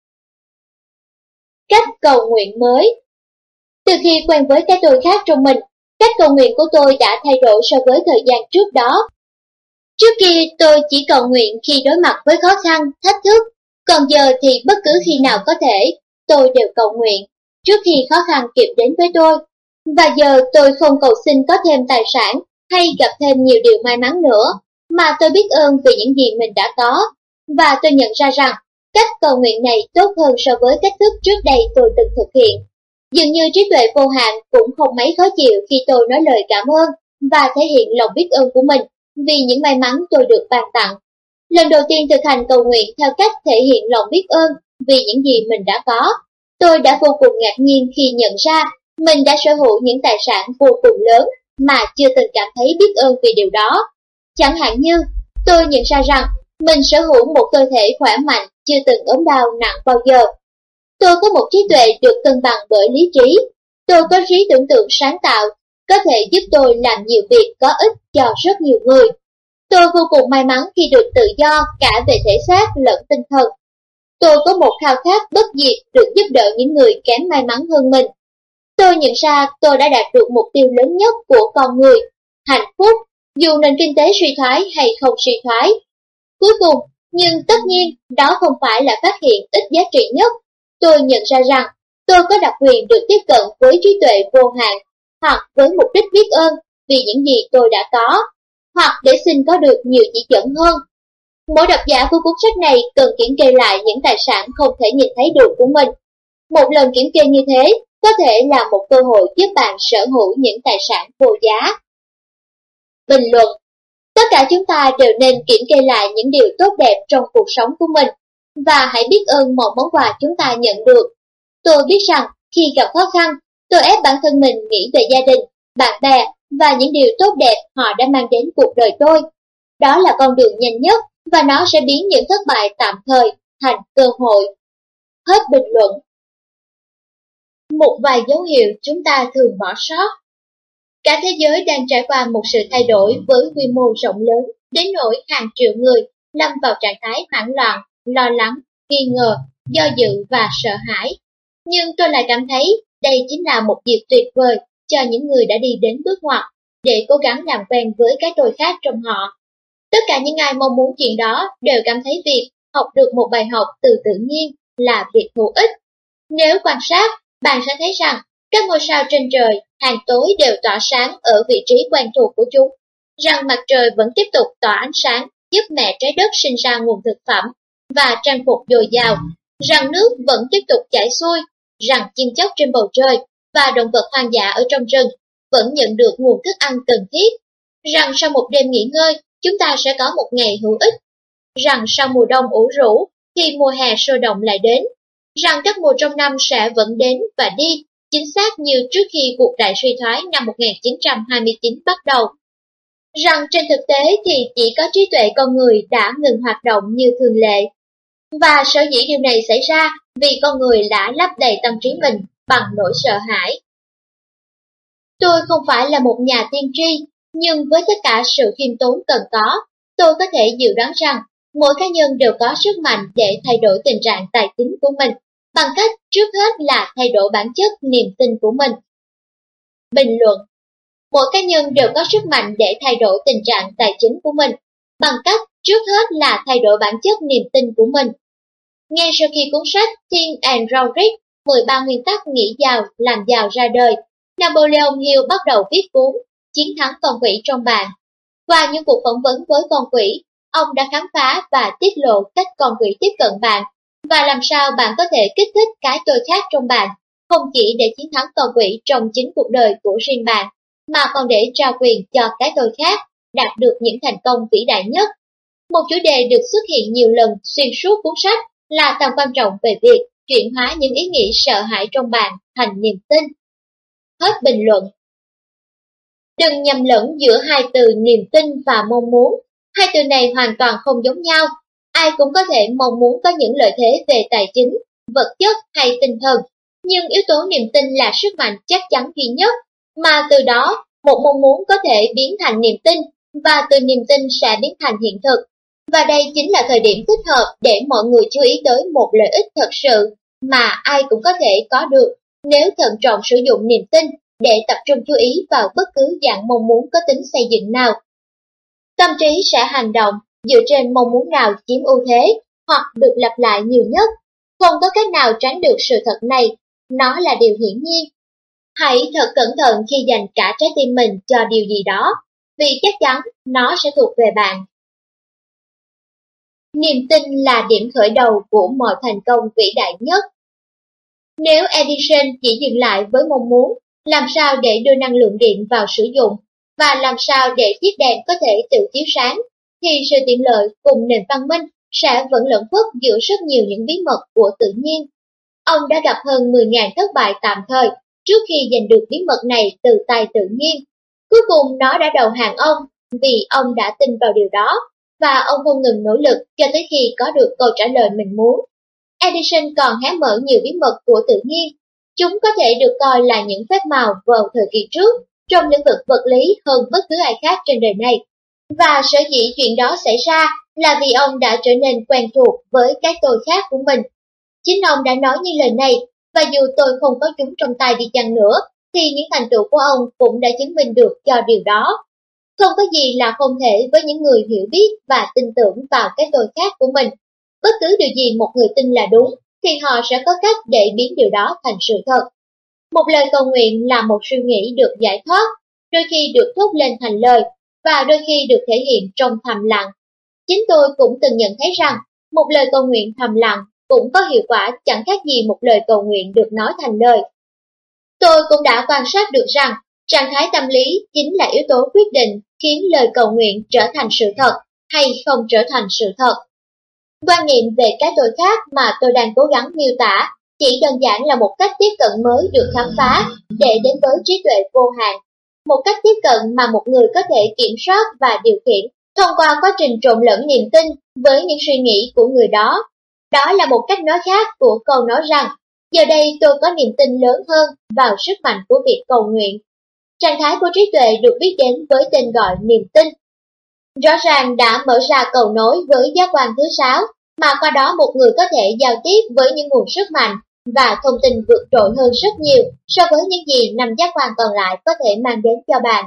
Cách cầu nguyện mới. Từ khi quen với cái tôi khác trong mình, cách cầu nguyện của tôi đã thay đổi so với thời gian trước đó. Trước kia tôi chỉ cầu nguyện khi đối mặt với khó khăn, thách thức, còn giờ thì bất cứ khi nào có thể, tôi đều cầu nguyện, trước khi khó khăn kịp đến với tôi. Và giờ tôi không cầu xin có thêm tài sản hay gặp thêm nhiều điều may mắn nữa, mà tôi biết ơn vì những gì mình đã có. Và tôi nhận ra rằng, cách cầu nguyện này tốt hơn so với cách thức trước đây tôi từng thực hiện. Dường như trí tuệ vô hạn cũng không mấy khó chịu khi tôi nói lời cảm ơn và thể hiện lòng biết ơn của mình vì những may mắn tôi được ban tặng. Lần đầu tiên thực hành cầu nguyện theo cách thể hiện lòng biết ơn vì những gì mình đã có, tôi đã vô cùng ngạc nhiên khi nhận ra mình đã sở hữu những tài sản vô cùng lớn mà chưa từng cảm thấy biết ơn vì điều đó. Chẳng hạn như, tôi nhận ra rằng mình sở hữu một cơ thể khỏe mạnh chưa từng ốm đau nặng bao giờ. Tôi có một trí tuệ được cân bằng bởi lý trí. Tôi có trí tưởng tượng sáng tạo, có thể giúp tôi làm nhiều việc có ích cho rất nhiều người. Tôi vô cùng may mắn khi được tự do cả về thể xác lẫn tinh thần. Tôi có một khao khát bất diệt được giúp đỡ những người kém may mắn hơn mình. Tôi nhận ra tôi đã đạt được mục tiêu lớn nhất của con người, hạnh phúc, dù nền kinh tế suy thoái hay không suy thoái. Cuối cùng, nhưng tất nhiên, đó không phải là phát hiện ít giá trị nhất. Tôi nhận ra rằng, tôi có đặc quyền được tiếp cận với trí tuệ vô hạn, hoặc với mục đích biết ơn vì những gì tôi đã có, hoặc để xin có được nhiều chỉ dẫn hơn. Mỗi độc giả của cuốn sách này cần kiểm kê lại những tài sản không thể nhìn thấy được của mình. Một lần kiểm kê như thế có thể là một cơ hội giúp bạn sở hữu những tài sản vô giá. Bình luận. Tất cả chúng ta đều nên kiểm kê lại những điều tốt đẹp trong cuộc sống của mình, và hãy biết ơn một món quà chúng ta nhận được. Tôi biết rằng khi gặp khó khăn, tôi ép bản thân mình nghĩ về gia đình, bạn bè và những điều tốt đẹp họ đã mang đến cuộc đời tôi. Đó là con đường nhanh nhất và nó sẽ biến những thất bại tạm thời thành cơ hội. Hết bình luận. Một vài dấu hiệu chúng ta thường bỏ sót. Cả thế giới đang trải qua một sự thay đổi với quy mô rộng lớn, đến nỗi hàng triệu người lâm vào trạng thái hoảng loạn, lo lắng, nghi ngờ, do dự và sợ hãi. Nhưng tôi lại cảm thấy đây chính là một dịp tuyệt vời cho những người đã đi đến bước ngoặt để cố gắng làm quen với cái tôi khác trong họ. Tất cả những ai mong muốn chuyện đó đều cảm thấy việc học được một bài học từ tự nhiên là việc hữu ích. Nếu quan sát, bạn sẽ thấy rằng các ngôi sao trên trời hàng tối đều tỏa sáng ở vị trí quen thuộc của chúng, rằng mặt trời vẫn tiếp tục tỏa ánh sáng giúp mẹ trái đất sinh ra nguồn thực phẩm và trang phục dồi dào, rằng nước vẫn tiếp tục chảy xuôi, rằng chim chóc trên bầu trời và động vật hoang dã ở trong rừng vẫn nhận được nguồn thức ăn cần thiết, rằng sau một đêm nghỉ ngơi chúng ta sẽ có một ngày hữu ích, rằng sau mùa đông ủ rũ thì mùa hè sôi động lại đến, rằng các mùa trong năm sẽ vẫn đến và đi, chính xác như trước khi cuộc đại suy thoái năm một nghìn chín trăm hai mươi chín bắt đầu. Rằng trên thực tế thì chỉ có trí tuệ con người đã ngừng hoạt động như thường lệ. Và sở dĩ điều này xảy ra vì con người đã lấp đầy tâm trí mình bằng nỗi sợ hãi. Tôi không phải là một nhà tiên tri, nhưng với tất cả sự khiêm tốn cần có, tôi có thể dự đoán rằng mỗi cá nhân đều có sức mạnh để thay đổi tình trạng tài chính của mình, bằng cách trước hết là thay đổi bản chất niềm tin của mình. Bình luận. Mỗi cá nhân đều có sức mạnh để thay đổi tình trạng tài chính của mình, bằng cách trước hết là thay đổi bản chất niềm tin của mình. Ngay sau khi cuốn sách Think and Grow Rich, mười ba nguyên tắc nghĩ giàu, làm giàu ra đời, Napoleon Hill bắt đầu viết cuốn Chiến thắng con quỷ trong bạn. Qua những cuộc phỏng vấn với con quỷ, ông đã khám phá và tiết lộ cách con quỷ tiếp cận bạn, và làm sao bạn có thể kích thích cái tôi khác trong bạn, không chỉ để chiến thắng con quỷ trong chính cuộc đời của riêng bạn, mà còn để trao quyền cho cái tôi khác đạt được những thành công vĩ đại nhất. Một chủ đề được xuất hiện nhiều lần xuyên suốt cuốn sách là tầm quan trọng về việc chuyển hóa những ý nghĩ sợ hãi trong bạn thành niềm tin. Hết bình luận. Đừng nhầm lẫn giữa hai từ niềm tin và mong muốn. Hai từ này hoàn toàn không giống nhau. Ai cũng có thể mong muốn có những lợi thế về tài chính, vật chất hay tinh thần, nhưng yếu tố niềm tin là sức mạnh chắc chắn duy nhất, mà từ đó một mong muốn có thể biến thành niềm tin, và từ niềm tin sẽ biến thành hiện thực. Và đây chính là thời điểm thích hợp để mọi người chú ý tới một lợi ích thật sự mà ai cũng có thể có được nếu thận trọng sử dụng niềm tin để tập trung chú ý vào bất cứ dạng mong muốn có tính xây dựng nào. Tâm trí sẽ hành động dựa trên mong muốn nào chiếm ưu thế hoặc được lặp lại nhiều nhất. Không có cách nào tránh được sự thật này, nó là điều hiển nhiên. Hãy thật cẩn thận khi dành cả trái tim mình cho điều gì đó, vì chắc chắn nó sẽ thuộc về bạn. Niềm tin là điểm khởi đầu của mọi thành công vĩ đại nhất. Nếu Edison chỉ dừng lại với mong muốn, làm sao để đưa năng lượng điện vào sử dụng, và làm sao để chiếc đèn có thể tự chiếu sáng, thì sự tiện lợi cùng nền văn minh sẽ vẫn lẫn khuất giữa rất nhiều những bí mật của tự nhiên. Ông đã gặp hơn mười nghìn thất bại tạm thời trước khi giành được bí mật này từ tay tự nhiên. Cuối cùng nó đã đầu hàng ông vì ông đã tin vào điều đó, và ông không ngừng nỗ lực cho tới khi có được câu trả lời mình muốn. Edison còn hé mở nhiều bí mật của tự nhiên. Chúng có thể được coi là những phép màu vào thời kỳ trước trong lĩnh vực vật lý hơn bất cứ ai khác trên đời này. Và sở dĩ chuyện đó xảy ra là vì ông đã trở nên quen thuộc với cái tôi khác của mình. Chính ông đã nói như lời này, và dù tôi không có chúng trong tay đi chăng nữa, thì những thành tựu của ông cũng đã chứng minh được cho điều đó. Không có gì là không thể với những người hiểu biết và tin tưởng vào cái tôi khác của mình. Bất cứ điều gì một người tin là đúng, thì họ sẽ có cách để biến điều đó thành sự thật. Một lời cầu nguyện là một suy nghĩ được giải thoát, đôi khi được thốt lên thành lời, và đôi khi được thể hiện trong thầm lặng. Chính tôi cũng từng nhận thấy rằng, một lời cầu nguyện thầm lặng cũng có hiệu quả chẳng khác gì một lời cầu nguyện được nói thành lời. Tôi cũng đã quan sát được rằng, trạng thái tâm lý chính là yếu tố quyết định khiến lời cầu nguyện trở thành sự thật hay không trở thành sự thật. Quan niệm về cái tôi khác mà tôi đang cố gắng miêu tả chỉ đơn giản là một cách tiếp cận mới được khám phá để đến với trí tuệ vô hạn. Một cách tiếp cận mà một người có thể kiểm soát và điều khiển thông qua quá trình trộn lẫn niềm tin với những suy nghĩ của người đó. Đó là một cách nói khác của câu nói rằng, giờ đây tôi có niềm tin lớn hơn vào sức mạnh của việc cầu nguyện. Trạng thái của trí tuệ được biết đến với tên gọi niềm tin. Rõ ràng đã mở ra cầu nối với giác quan thứ sáu, mà qua đó một người có thể giao tiếp với những nguồn sức mạnh và thông tin vượt trội hơn rất nhiều so với những gì năm giác quan còn lại có thể mang đến cho bạn.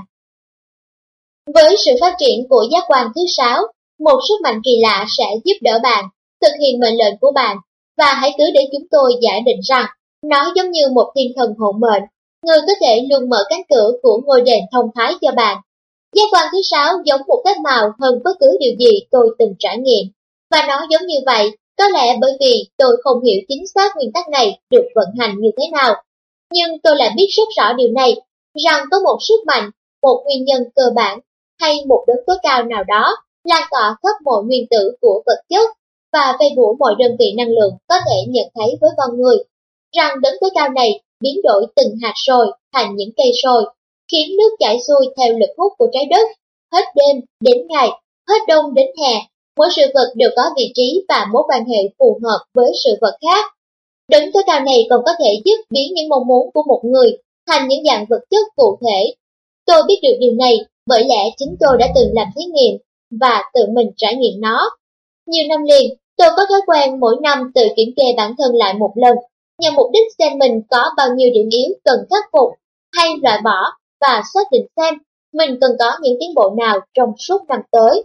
Với sự phát triển của giác quan thứ sáu, một sức mạnh kỳ lạ sẽ giúp đỡ bạn thực hiện mệnh lệnh của bạn, và hãy cứ để chúng tôi giả định rằng nó giống như một thiên thần hộ mệnh, người có thể luôn mở cánh cửa của ngôi đền thông thái cho bạn. Giác quan thứ sáu giống một phép màu hơn bất cứ điều gì tôi từng trải nghiệm, và nó giống như vậy có lẽ bởi vì tôi không hiểu chính xác nguyên tắc này được vận hành như thế nào. Nhưng tôi lại biết rất rõ điều này, rằng có một sức mạnh, một nguyên nhân cơ bản, hay một đấng tối cao nào đó lan tỏa khắp mọi nguyên tử của vật chất và vây bủa mọi đơn vị năng lượng có thể nhận thấy với con người, rằng đấng tối cao này biến đổi từng hạt sồi thành những cây sồi, khiến nước chảy xuôi theo lực hút của trái đất, hết đêm đến ngày, hết đông đến hè. Mỗi sự vật đều có vị trí và mối quan hệ phù hợp với sự vật khác. Đấng tối cao này còn có thể giúp biến những mong muốn của một người thành những dạng vật chất cụ thể. Tôi biết được điều này bởi lẽ chính tôi đã từng làm thí nghiệm và tự mình trải nghiệm nó. Nhiều năm liền, tôi có thói quen mỗi năm tự kiểm kê bản thân lại một lần, nhằm mục đích xem mình có bao nhiêu điểm yếu cần khắc phục hay loại bỏ, và xác định xem mình cần có những tiến bộ nào trong suốt năm tới.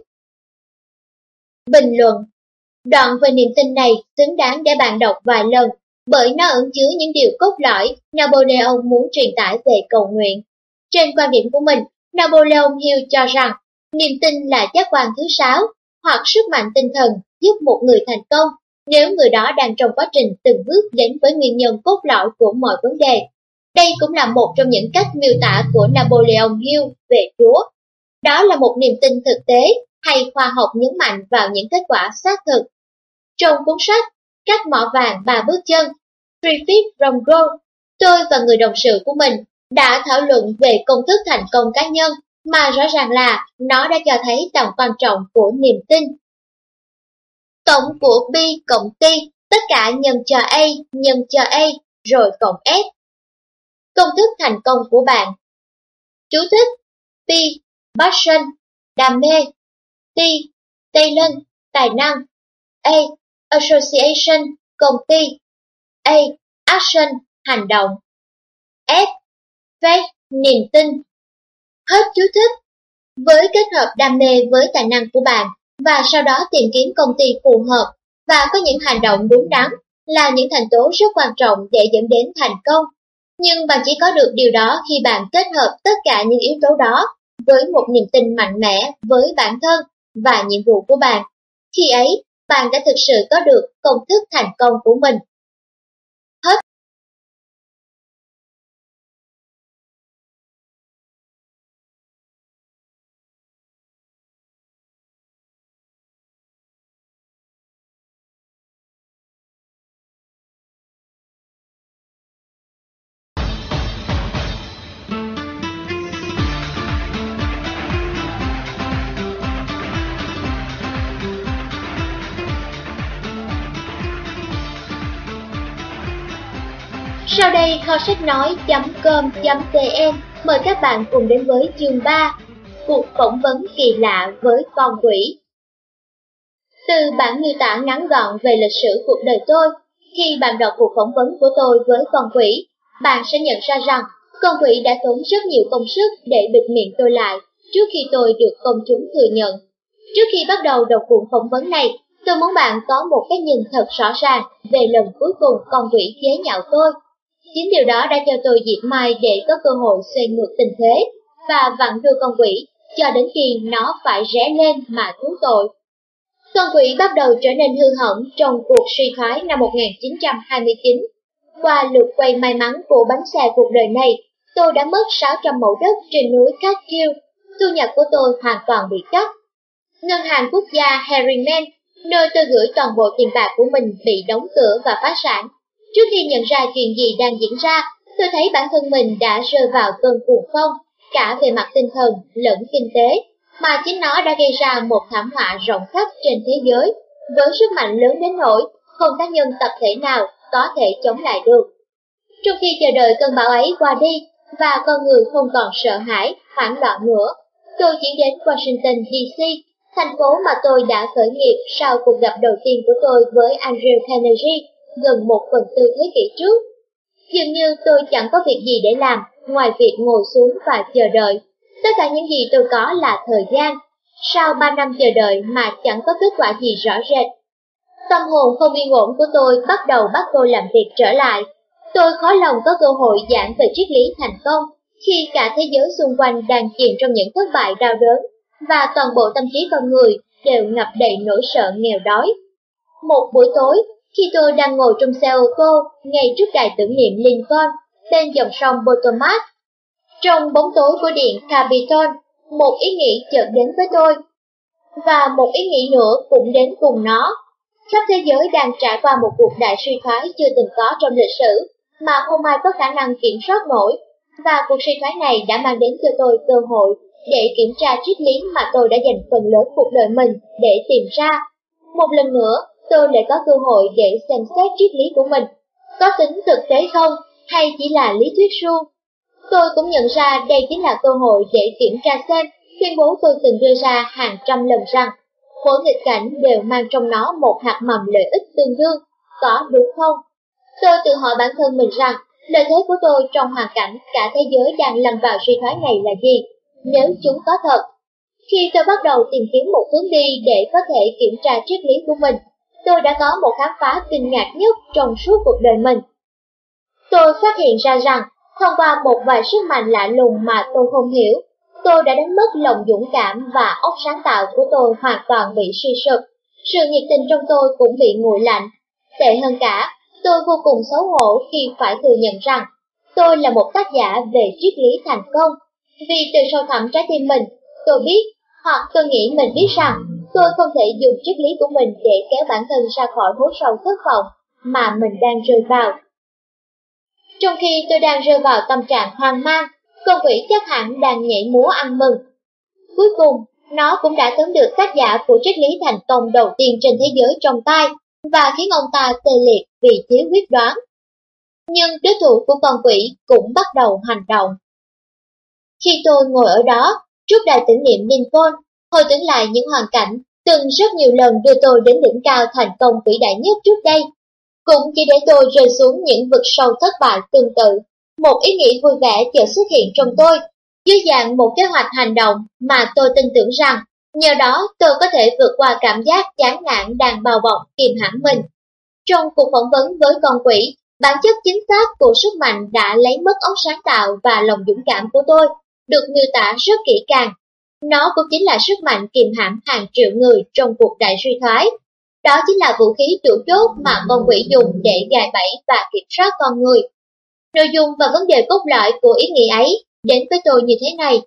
Bình luận. Đoạn về niềm tin này xứng đáng để bạn đọc vài lần, bởi nó ẩn chứa những điều cốt lõi Napoleon muốn truyền tải về cầu nguyện. Trên quan điểm của mình, Napoleon Hill cho rằng niềm tin là giác quan thứ sáu, hoặc sức mạnh tinh thần giúp một người thành công nếu người đó đang trong quá trình từng bước đến với nguyên nhân cốt lõi của mọi vấn đề. Đây cũng là một trong những cách miêu tả của Napoleon Hill về Chúa. Đó là một niềm tin thực tế, hay khoa học nhấn mạnh vào những kết quả xác thực. Trong cuốn sách Cách mỏ vàng ba bước chân, Griffith from Gold, tôi và người đồng sự của mình đã thảo luận về công thức thành công cá nhân, mà rõ ràng là nó đã cho thấy tầm quan trọng của niềm tin. Tổng của B cộng T, tất cả nhân cho A, nhân cho A, rồi cộng F. Công thức thành công của bạn. Chú thích: P. Passion, đam mê. T. Talent, tài năng. A. Association, công ty. A. Action, hành động. F. Faith, niềm tin. Hết chú thích. Với kết hợp đam mê với tài năng của bạn, và sau đó tìm kiếm công ty phù hợp, và có những hành động đúng đắn, là những thành tố rất quan trọng để dẫn đến thành công. Nhưng bạn chỉ có được điều đó khi bạn kết hợp tất cả những yếu tố đó với một niềm tin mạnh mẽ với bản thân và nhiệm vụ của bạn. Khi ấy, bạn đã thực sự có được công thức thành công của mình. Hết. Sau đây kho sách nói chấm com chấm vn mời các bạn cùng đến với chương ba, cuộc phỏng vấn kỳ lạ với con quỷ. Từ bản miêu tả ngắn gọn về lịch sử cuộc đời tôi, khi bạn đọc cuộc phỏng vấn của tôi với con quỷ, bạn sẽ nhận ra rằng con quỷ đã tốn rất nhiều công sức để bịt miệng tôi lại trước khi tôi được công chúng thừa nhận. Trước khi bắt đầu đọc cuộc phỏng vấn này, tôi muốn bạn có một cái nhìn thật rõ ràng về lần cuối cùng con quỷ chế nhạo tôi. Chính điều đó đã cho tôi dịp mai để có cơ hội xoay ngược tình thế và vặn đuôi con quỷ cho đến khi nó phải rẽ lên mà thú tội. Con quỷ bắt đầu trở nên hư hỏng trong cuộc suy thoái năm một nghìn chín trăm hai mươi chín. Qua lượt quay may mắn của bánh xe cuộc đời này, tôi đã mất sáu trăm mẫu đất trên núi Catskill. Thu nhập của tôi hoàn toàn bị cắt. Ngân hàng quốc gia Harriman, nơi tôi gửi toàn bộ tiền bạc của mình, bị đóng cửa và phá sản. Trước khi nhận ra chuyện gì đang diễn ra, tôi thấy bản thân mình đã rơi vào cơn cuồng phong, cả về mặt tinh thần lẫn kinh tế, mà chính nó đã gây ra một thảm họa rộng khắp trên thế giới, với sức mạnh lớn đến nỗi không cá nhân tập thể nào có thể chống lại được. Trong khi chờ đợi cơn bão ấy qua đi, và con người không còn sợ hãi, hoảng loạn nữa, tôi chuyển đến Washington D C, thành phố mà tôi đã khởi nghiệp sau cuộc gặp đầu tiên của tôi với Andrew Carnegie gần một phần tư thế kỷ trước. Dường như tôi chẳng có việc gì để làm ngoài việc ngồi xuống và chờ đợi. Tất cả những gì tôi có là thời gian. Sau ba năm chờ đợi mà chẳng có kết quả gì rõ rệt, tâm hồn không yên ổn của tôi bắt đầu bắt tôi làm việc trở lại. Tôi khó lòng có cơ hội giảng về triết lý thành công khi cả thế giới xung quanh đang chìm trong những thất bại đau đớn, và toàn bộ tâm trí con người đều ngập đầy nỗi sợ nghèo đói. Một buổi tối, khi tôi đang ngồi trong xe ô tô ngay trước đài tưởng niệm Lincoln bên dòng sông Potomac, trong bóng tối của điện Capitol, một ý nghĩ chợt đến với tôi, và một ý nghĩ nữa cũng đến cùng nó. Khắp thế giới đang trải qua một cuộc đại suy thoái chưa từng có trong lịch sử, mà không ai có khả năng kiểm soát nổi, và cuộc suy thoái này đã mang đến cho tôi cơ hội để kiểm tra triết lý mà tôi đã dành phần lớn cuộc đời mình để tìm ra. Một lần nữa, tôi lại có cơ hội để xem xét triết lý của mình, có tính thực tế không, hay chỉ là lý thuyết suông. Tôi cũng nhận ra đây chính là cơ hội để kiểm tra xem tuyên bố tôi từng đưa ra hàng trăm lần rằng mỗi nghịch cảnh đều mang trong nó một hạt mầm lợi ích tương đương, có đúng không? Tôi tự hỏi bản thân mình rằng lợi thế của tôi trong hoàn cảnh cả thế giới đang lâm vào suy thoái này là gì, nếu chúng có thật. Khi tôi bắt đầu tìm kiếm một hướng đi để có thể kiểm tra triết lý của mình, tôi đã có một khám phá kinh ngạc nhất trong suốt cuộc đời mình. Tôi phát hiện ra rằng, thông qua một vài sức mạnh lạ lùng mà tôi không hiểu, tôi đã đánh mất lòng dũng cảm và óc sáng tạo của tôi hoàn toàn bị suy sụp. Sự nhiệt tình trong tôi cũng bị nguội lạnh. Tệ hơn cả, tôi vô cùng xấu hổ khi phải thừa nhận rằng tôi là một tác giả về triết lý thành công. Vì từ sâu thẳm trái tim mình, tôi biết, hoặc tôi nghĩ mình biết rằng tôi không thể dùng triết lý của mình để kéo bản thân ra khỏi hố sâu thất vọng mà mình đang rơi vào. Trong khi tôi đang rơi vào tâm trạng hoang mang, con quỷ chắc hẳn đang nhảy múa ăn mừng. Cuối cùng, Nó cũng đã tóm được tác giả của triết lý thành công đầu tiên trên thế giới trong tay và khiến ông ta tê liệt vì thiếu quyết đoán. Nhưng đối thủ của con quỷ cũng bắt đầu hành động. Khi tôi ngồi ở đó, trước đài tưởng niệm Lincoln, hồi tưởng lại những hoàn cảnh từng rất nhiều lần đưa tôi đến đỉnh cao thành công vĩ đại nhất trước đây, cũng chỉ để tôi rơi xuống những vực sâu thất bại tương tự. Một ý nghĩ vui vẻ chợt xuất hiện trong tôi, dưới dạng một kế hoạch hành động mà tôi tin tưởng rằng nhờ đó tôi có thể vượt qua cảm giác chán nản đang bao bọc kìm hãm mình. Trong cuộc phỏng vấn với con quỷ, bản chất chính xác của sức mạnh đã lấy mất óc sáng tạo và lòng dũng cảm của tôi, được miêu tả rất kỹ càng. Nó cũng chính là sức mạnh kìm hãm hàng triệu người trong cuộc đại suy thoái. Đó chính là vũ khí chủ chốt mà con quỷ dùng để gài bẫy và kiểm soát con người. Nội dung và vấn đề cốt lõi của ý nghĩ ấy đến với tôi như thế này.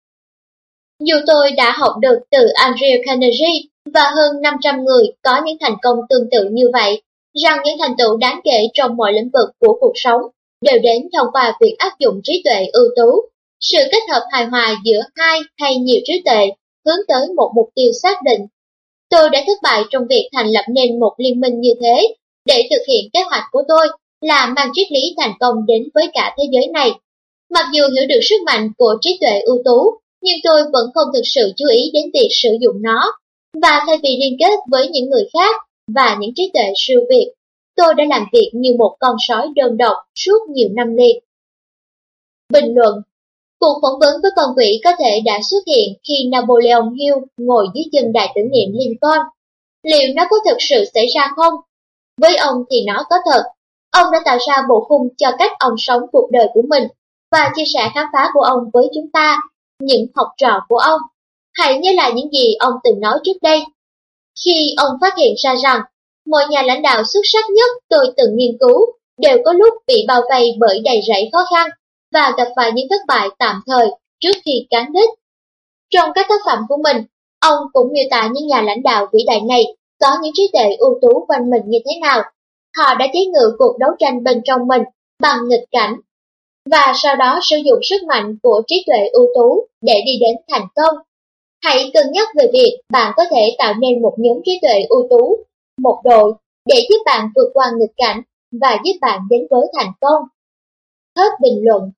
Dù tôi đã học được từ Andrew Carnegie và hơn năm trăm người có những thành công tương tự như vậy, rằng những thành tựu đáng kể trong mọi lĩnh vực của cuộc sống đều đến thông qua việc áp dụng trí tuệ ưu tú, sự kết hợp hài hòa giữa hai hay nhiều trí tuệ hướng tới một mục tiêu xác định. Tôi đã thất bại trong việc thành lập nên một liên minh như thế để thực hiện kế hoạch của tôi là mang triết lý thành công đến với cả thế giới này. Mặc dù hiểu được sức mạnh của trí tuệ ưu tú, nhưng tôi vẫn không thực sự chú ý đến việc sử dụng nó, và thay vì liên kết với những người khác và những trí tuệ siêu việt, tôi đã làm việc như một con sói đơn độc suốt nhiều năm liền. Bình luận. Cuộc phỏng vấn với con quỷ có thể đã xuất hiện khi Napoleon Hill ngồi dưới chân đài tưởng niệm Lincoln. Liệu nó có thực sự xảy ra không? Với ông thì nó có thật. Ông đã tạo ra bộ khung cho cách ông sống cuộc đời của mình và chia sẻ khám phá của ông với chúng ta, những học trò của ông. Hãy nhớ lại những gì ông từng nói trước đây. Khi ông phát hiện ra rằng mọi nhà lãnh đạo xuất sắc nhất tôi từng nghiên cứu đều có lúc bị bao vây bởi đầy rẫy khó khăn và gặp phải những thất bại tạm thời trước khi cán đích. Trong các tác phẩm của mình, ông cũng miêu tả những nhà lãnh đạo vĩ đại này có những trí tuệ ưu tú quanh mình như thế nào. Họ đã chế ngự cuộc đấu tranh bên trong mình bằng nghịch cảnh, và sau đó sử dụng sức mạnh của trí tuệ ưu tú để đi đến thành công. Hãy cân nhắc về việc bạn có thể tạo nên một nhóm trí tuệ ưu tú, một đội, để giúp bạn vượt qua nghịch cảnh và giúp bạn đến với thành công. Hết bình luận.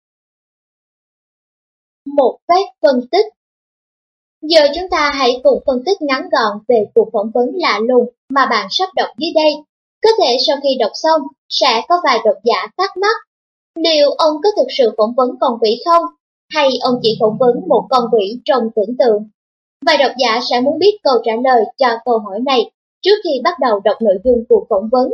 Một phép phân tích. Giờ chúng ta hãy cùng phân tích ngắn gọn về cuộc phỏng vấn lạ lùng mà bạn sắp đọc dưới đây. Có thể sau khi đọc xong, sẽ có vài độc giả thắc mắc, liệu ông có thực sự phỏng vấn con quỷ không? Hay ông chỉ phỏng vấn một con quỷ trong tưởng tượng? Vài độc giả sẽ muốn biết câu trả lời cho câu hỏi này trước khi bắt đầu đọc nội dung cuộc phỏng vấn.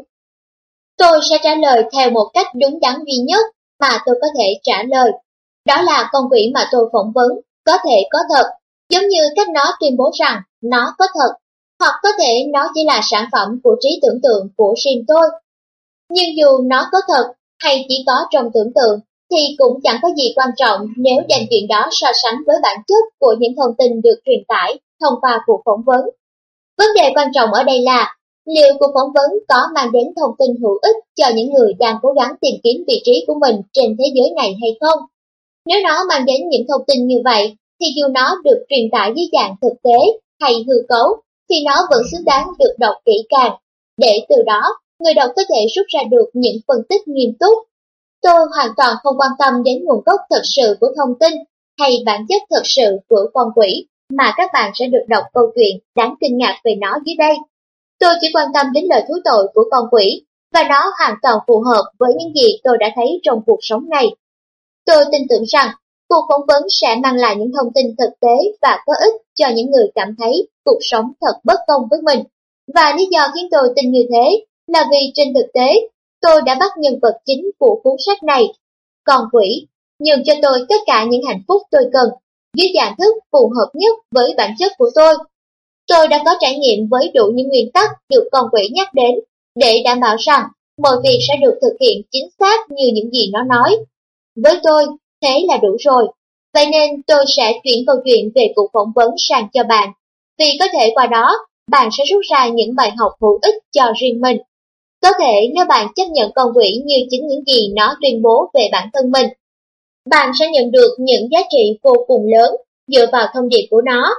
Tôi sẽ trả lời theo một cách đúng đắn duy nhất mà tôi có thể trả lời. Đó là con quỷ mà tôi phỏng vấn có thể có thật, giống như cách nó tuyên bố rằng nó có thật, hoặc có thể nó chỉ là sản phẩm của trí tưởng tượng của riêng tôi. Nhưng dù nó có thật hay chỉ có trong tưởng tượng, thì cũng chẳng có gì quan trọng nếu đem chuyện đó so sánh với bản chất của những thông tin được truyền tải thông qua cuộc phỏng vấn. Vấn đề quan trọng ở đây là liệu cuộc phỏng vấn có mang đến thông tin hữu ích cho những người đang cố gắng tìm kiếm vị trí của mình trên thế giới này hay không. Nếu nó mang đến những thông tin như vậy, thì dù nó được truyền tải dưới dạng thực tế hay hư cấu, thì nó vẫn xứng đáng được đọc kỹ càng, để từ đó người đọc có thể rút ra được những phân tích nghiêm túc. Tôi hoàn toàn không quan tâm đến nguồn gốc thật sự của thông tin hay bản chất thật sự của con quỷ mà các bạn sẽ được đọc câu chuyện đáng kinh ngạc về nó dưới đây. Tôi chỉ quan tâm đến lời thú tội của con quỷ, và nó hoàn toàn phù hợp với những gì tôi đã thấy trong cuộc sống này. Tôi tin tưởng rằng cuộc phỏng vấn sẽ mang lại những thông tin thực tế và có ích cho những người cảm thấy cuộc sống thật bất công với mình. Và lý do khiến tôi tin như thế là vì trên thực tế, tôi đã bắt nhân vật chính của cuốn sách này, con quỷ, nhường cho tôi tất cả những hạnh phúc tôi cần, dưới dạng thức phù hợp nhất với bản chất của tôi. Tôi đã có trải nghiệm với đủ những nguyên tắc được con quỷ nhắc đến, để đảm bảo rằng mọi việc sẽ được thực hiện chính xác như những gì nó nói. Với tôi, thế là đủ rồi. Vậy nên tôi sẽ chuyển câu chuyện về cuộc phỏng vấn sang cho bạn, vì có thể qua đó, bạn sẽ rút ra những bài học hữu ích cho riêng mình. Có thể nếu bạn chấp nhận con quỷ như chính những gì nó tuyên bố về bản thân mình, bạn sẽ nhận được những giá trị vô cùng lớn dựa vào thông điệp của nó.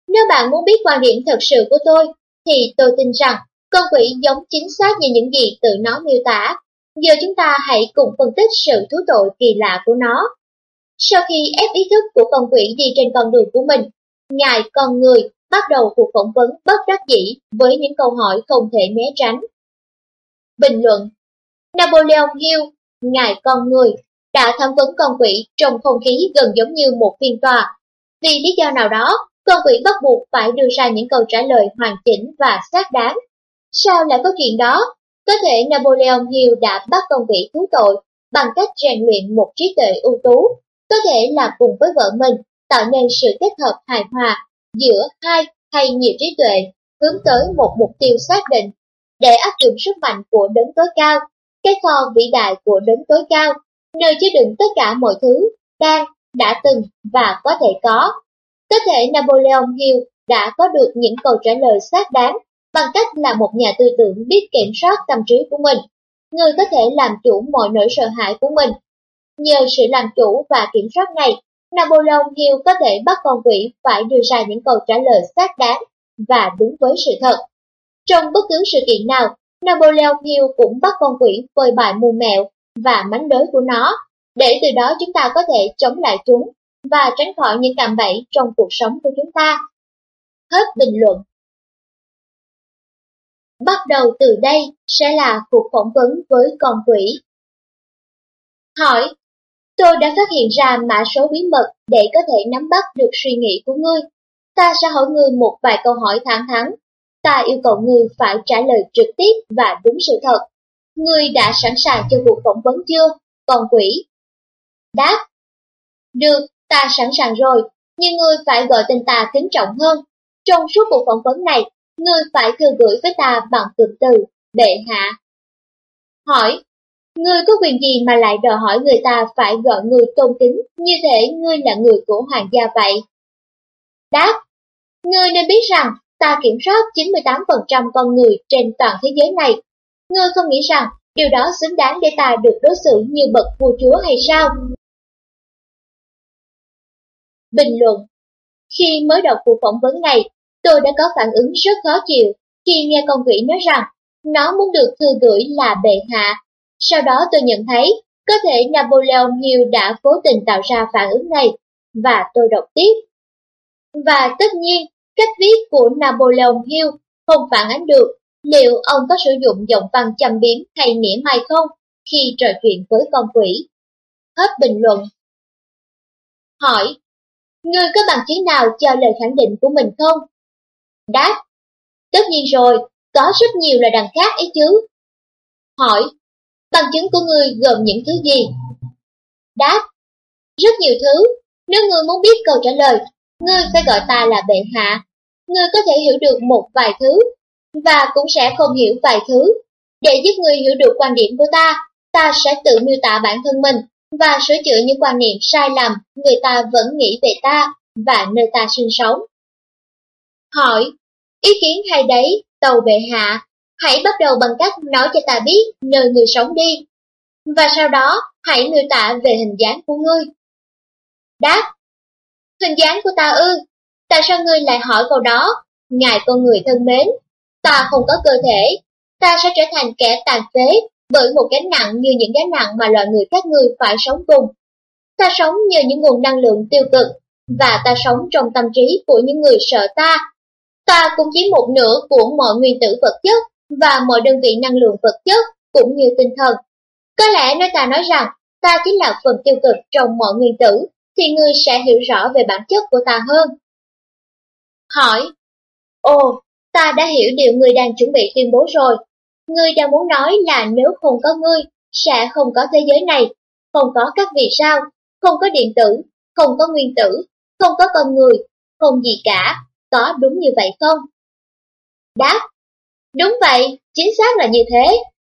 Nếu bạn muốn biết quan điểm thật sự của tôi, thì tôi tin rằng con quỷ giống chính xác như những gì tự nó miêu tả. Giờ chúng ta hãy cùng phân tích sự thú tội kỳ lạ của nó. Sau khi ép ý thức của con quỷ đi trên con đường của mình, ngài con người bắt đầu cuộc phỏng vấn bất đắc dĩ với những câu hỏi không thể né tránh. Bình luận: Napoleon Hill, ngài con người, đã thẩm vấn con quỷ trong không khí gần giống như một phiên tòa. Vì lý do nào đó, con quỷ bắt buộc phải đưa ra những câu trả lời hoàn chỉnh và xác đáng. Sao lại có chuyện đó? Có thể Napoleon Hill đã bắt con quỷ thú tội bằng cách rèn luyện một trí tuệ ưu tú, có thể là cùng với vợ mình tạo nên sự kết hợp hài hòa giữa hai hay nhiều trí tuệ hướng tới một mục tiêu xác định, để áp dụng sức mạnh của đấng tối cao, cái kho vĩ đại của đấng tối cao, nơi chứa đựng tất cả mọi thứ đang, đã từng và có thể có. Có thể Napoleon Hill đã có được những câu trả lời xác đáng bằng cách là một nhà tư tưởng biết kiểm soát tâm trí của mình, người có thể làm chủ mọi nỗi sợ hãi của mình. Nhờ sự làm chủ và kiểm soát này, Napoleon Hill có thể bắt con quỷ phải đưa ra những câu trả lời xác đáng và đúng với sự thật. Trong bất cứ sự kiện nào, Napoleon Hill cũng bắt con quỷ phơi bày mưu mẹo và mánh lới của nó, để từ đó chúng ta có thể chống lại chúng và tránh khỏi những cạm bẫy trong cuộc sống của chúng ta. Hết bình luận. Bắt đầu từ đây sẽ là cuộc phỏng vấn với con quỷ. Hỏi: Tôi đã phát hiện ra mã số bí mật để có thể nắm bắt được suy nghĩ của ngươi. Ta sẽ hỏi ngươi một vài câu hỏi thẳng thắn. Ta yêu cầu ngươi phải trả lời trực tiếp và đúng sự thật. Ngươi đã sẵn sàng cho cuộc phỏng vấn chưa, con quỷ? Đáp: Được, ta sẵn sàng rồi, nhưng ngươi phải gọi tên ta kính trọng hơn. Trong suốt cuộc phỏng vấn này, ngươi phải thư gửi với ta bằng cụm từ bệ hạ. Hỏi: Ngươi có quyền gì mà lại đòi hỏi người ta phải gọi ngươi tôn kính, như thể ngươi là người của hoàng gia vậy? Đáp: Ngươi nên biết rằng ta kiểm soát chín mươi tám phần trăm con người trên toàn thế giới này. Ngươi không nghĩ rằng điều đó xứng đáng để ta được đối xử như bậc vua chúa hay sao? Bình luận: Khi mới đọc cuộc phỏng vấn này, tôi đã có phản ứng rất khó chịu khi nghe con quỷ nói rằng nó muốn được thư gửi là bệ hạ. Sau đó tôi nhận thấy có thể Napoleon Hill đã cố tình tạo ra phản ứng này, và tôi đọc tiếp. Và tất nhiên, cách viết của Napoleon Hill không phản ánh được liệu ông có sử dụng giọng văn châm biếm hay mỉa mai không khi trò chuyện với con quỷ. Hết bình luận. Hỏi: Ngươi có bằng chứng nào cho lời khẳng định của mình không? Đáp: Tất nhiên rồi, có rất nhiều là đằng khác ấy chứ. Hỏi: Bằng chứng của ngươi gồm những thứ gì? Đáp: Rất nhiều thứ. Nếu ngươi muốn biết câu trả lời, ngươi phải gọi ta là bệ hạ. Ngươi có thể hiểu được một vài thứ, và cũng sẽ không hiểu vài thứ. Để giúp ngươi hiểu được quan điểm của ta, ta sẽ tự miêu tả bản thân mình và sửa chữa những quan niệm sai lầm người ta vẫn nghĩ về ta và nơi ta sinh sống. Hỏi: Ý kiến hay đấy, tàu bệ hạ. Hãy bắt đầu bằng cách nói cho ta biết nơi ngươi sống đi. Và sau đó, hãy miêu tả về hình dáng của ngươi. Đáp: Hình dáng của ta ư? Tại sao ngươi lại hỏi câu đó? Ngài con người thân mến, ta không có cơ thể. Ta sẽ trở thành kẻ tàn phế bởi một gánh nặng như những gánh nặng mà loài người các ngươi phải sống cùng. Ta sống nhờ những nguồn năng lượng tiêu cực, và ta sống trong tâm trí của những người sợ ta. Ta cũng chỉ một nửa của mọi nguyên tử vật chất và mọi đơn vị năng lượng vật chất cũng như tinh thần. Có lẽ nếu ta nói rằng ta chính là phần tiêu cực trong mọi nguyên tử, thì ngươi sẽ hiểu rõ về bản chất của ta hơn. Hỏi: Ồ, ta đã hiểu điều ngươi đang chuẩn bị tuyên bố rồi. Ngươi đang muốn nói là nếu không có ngươi, sẽ không có thế giới này, không có các vì sao, không có điện tử, không có nguyên tử, không có con người, không gì cả. Có đúng như vậy không? Đáp: Đúng vậy, chính xác là như thế.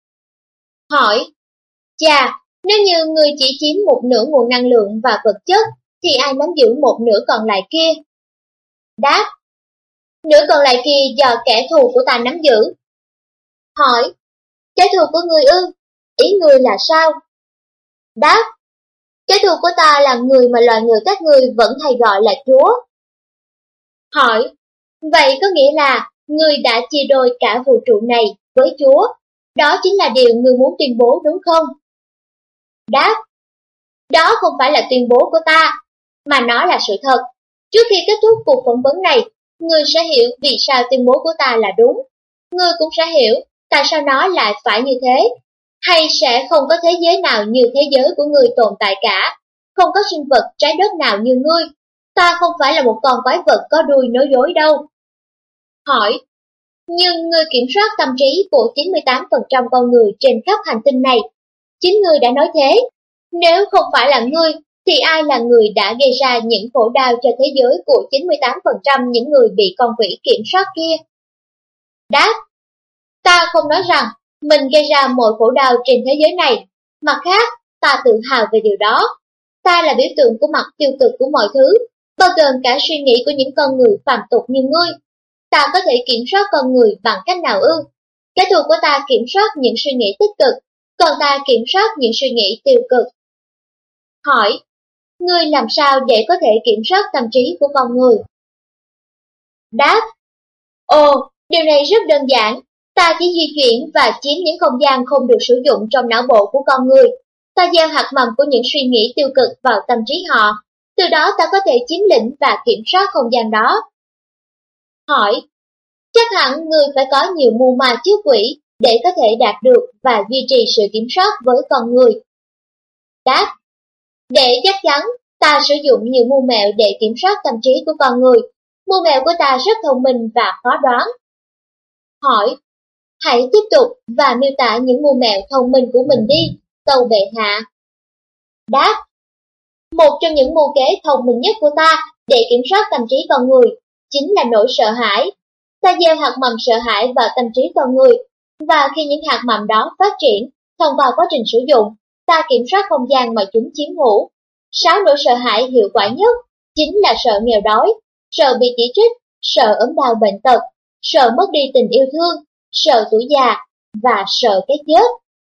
Hỏi: Chà, nếu như ngươi chỉ chiếm một nửa nguồn năng lượng và vật chất, thì ai nắm giữ một nửa còn lại kia? Đáp: Nửa còn lại kia do kẻ thù của ta nắm giữ. Hỏi: Kẻ thù của ngươi ư? Ý ngươi là sao? Đáp: Kẻ thù của ta là người mà loài người các ngươi vẫn hay gọi là Chúa. Hỏi: Vậy có nghĩa là ngươi đã chia đôi cả vũ trụ này với Chúa. Đó chính là điều ngươi muốn tuyên bố đúng không? Đáp: đó không phải là tuyên bố của ta, mà nó là sự thật. Trước khi kết thúc cuộc phỏng vấn này, ngươi sẽ hiểu vì sao tuyên bố của ta là đúng. Ngươi cũng sẽ hiểu tại sao nó lại phải như thế. Hay sẽ không có thế giới nào như thế giới của ngươi tồn tại cả. Không có sinh vật trái đất nào như ngươi. Ta không phải là một con quái vật có đuôi nói dối đâu. Hỏi: nhưng ngươi kiểm soát tâm trí của chín mươi tám phần trăm con người trên khắp hành tinh này. Chính ngươi đã nói thế. Nếu không phải là ngươi, thì ai là người đã gây ra những khổ đau cho thế giới của chín mươi tám phần trăm những người bị con quỷ kiểm soát kia? Đáp: ta không nói rằng mình gây ra mọi khổ đau trên thế giới này. Mặt khác, ta tự hào về điều đó. Ta là biểu tượng của mặt tiêu cực của mọi thứ, bao gồm cả suy nghĩ của những con người phàm tục như ngươi. Ta có thể kiểm soát con người bằng cách nào ư? Kẻ thù của ta kiểm soát những suy nghĩ tích cực, còn ta kiểm soát những suy nghĩ tiêu cực. Hỏi: ngươi làm sao để có thể kiểm soát tâm trí của con người? Đáp: ồ, điều này rất đơn giản. Ta chỉ di chuyển và chiếm những không gian không được sử dụng trong não bộ của con người. Ta gieo hạt mầm của những suy nghĩ tiêu cực vào tâm trí họ. Từ đó ta có thể chiếm lĩnh và kiểm soát không gian đó. Hỏi: chắc hẳn ngươi phải có nhiều mưu ma trước quỷ để có thể đạt được và duy trì sự kiểm soát với con người. Đáp: để chắc chắn, ta sử dụng nhiều mưu mẹo để kiểm soát tâm trí của con người. Mưu mẹo của ta rất thông minh và khó đoán. Hỏi: hãy tiếp tục và miêu tả những mưu mẹo thông minh của mình đi, tâu bệ hạ. Đáp: một trong những mưu kế thông minh nhất của ta để kiểm soát tâm trí con người chính là nỗi sợ hãi. Ta gieo hạt mầm sợ hãi vào tâm trí con người, và khi những hạt mầm đó phát triển thông qua quá trình sử dụng, ta kiểm soát không gian mà chúng chiếm hữu. Sáu nỗi sợ hãi hiệu quả nhất chính là sợ nghèo đói, sợ bị chỉ trích, sợ ốm đau bệnh tật, sợ mất đi tình yêu thương, sợ tuổi già và sợ cái chết.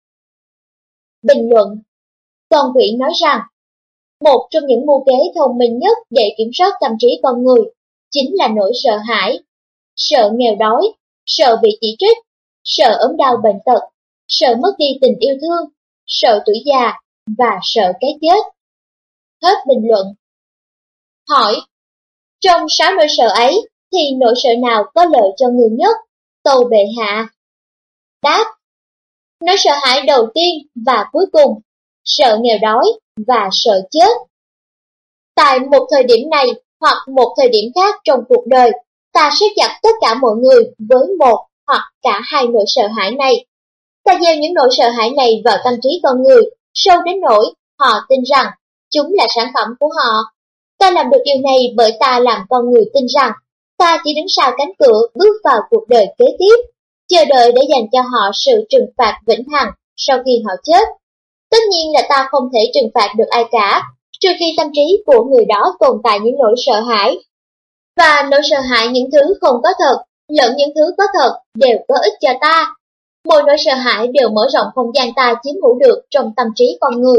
Bình luận: con quỷ nói rằng, một trong những mưu kế thông minh nhất để kiểm soát tâm trí con người chính là nỗi sợ hãi, sợ nghèo đói, sợ bị chỉ trích, sợ ốm đau bệnh tật, sợ mất đi tình yêu thương, sợ tuổi già và sợ cái chết. Hết bình luận. Hỏi: trong sáu nỗi sợ ấy thì nỗi sợ nào có lợi cho người nhất, tâu bệ hạ? Đáp: nỗi sợ hãi đầu tiên và cuối cùng, sợ nghèo đói và sợ chết. Tại một thời điểm này hoặc một thời điểm khác trong cuộc đời, ta siết chặt tất cả mọi người với một hoặc cả hai nỗi sợ hãi này. Ta gieo những nỗi sợ hãi này vào tâm trí con người, sâu đến nỗi họ tin rằng chúng là sản phẩm của họ. Ta làm được điều này bởi ta làm con người tin rằng ta chỉ đứng sau cánh cửa bước vào cuộc đời kế tiếp, chờ đợi để dành cho họ sự trừng phạt vĩnh hằng sau khi họ chết. Tất nhiên là ta không thể trừng phạt được ai cả, trừ khi tâm trí của người đó tồn tại những nỗi sợ hãi. Và nỗi sợ hãi những thứ không có thật, lẫn những thứ có thật đều có ích cho ta. Mỗi nỗi sợ hãi đều mở rộng không gian ta chiếm hữu được trong tâm trí con người.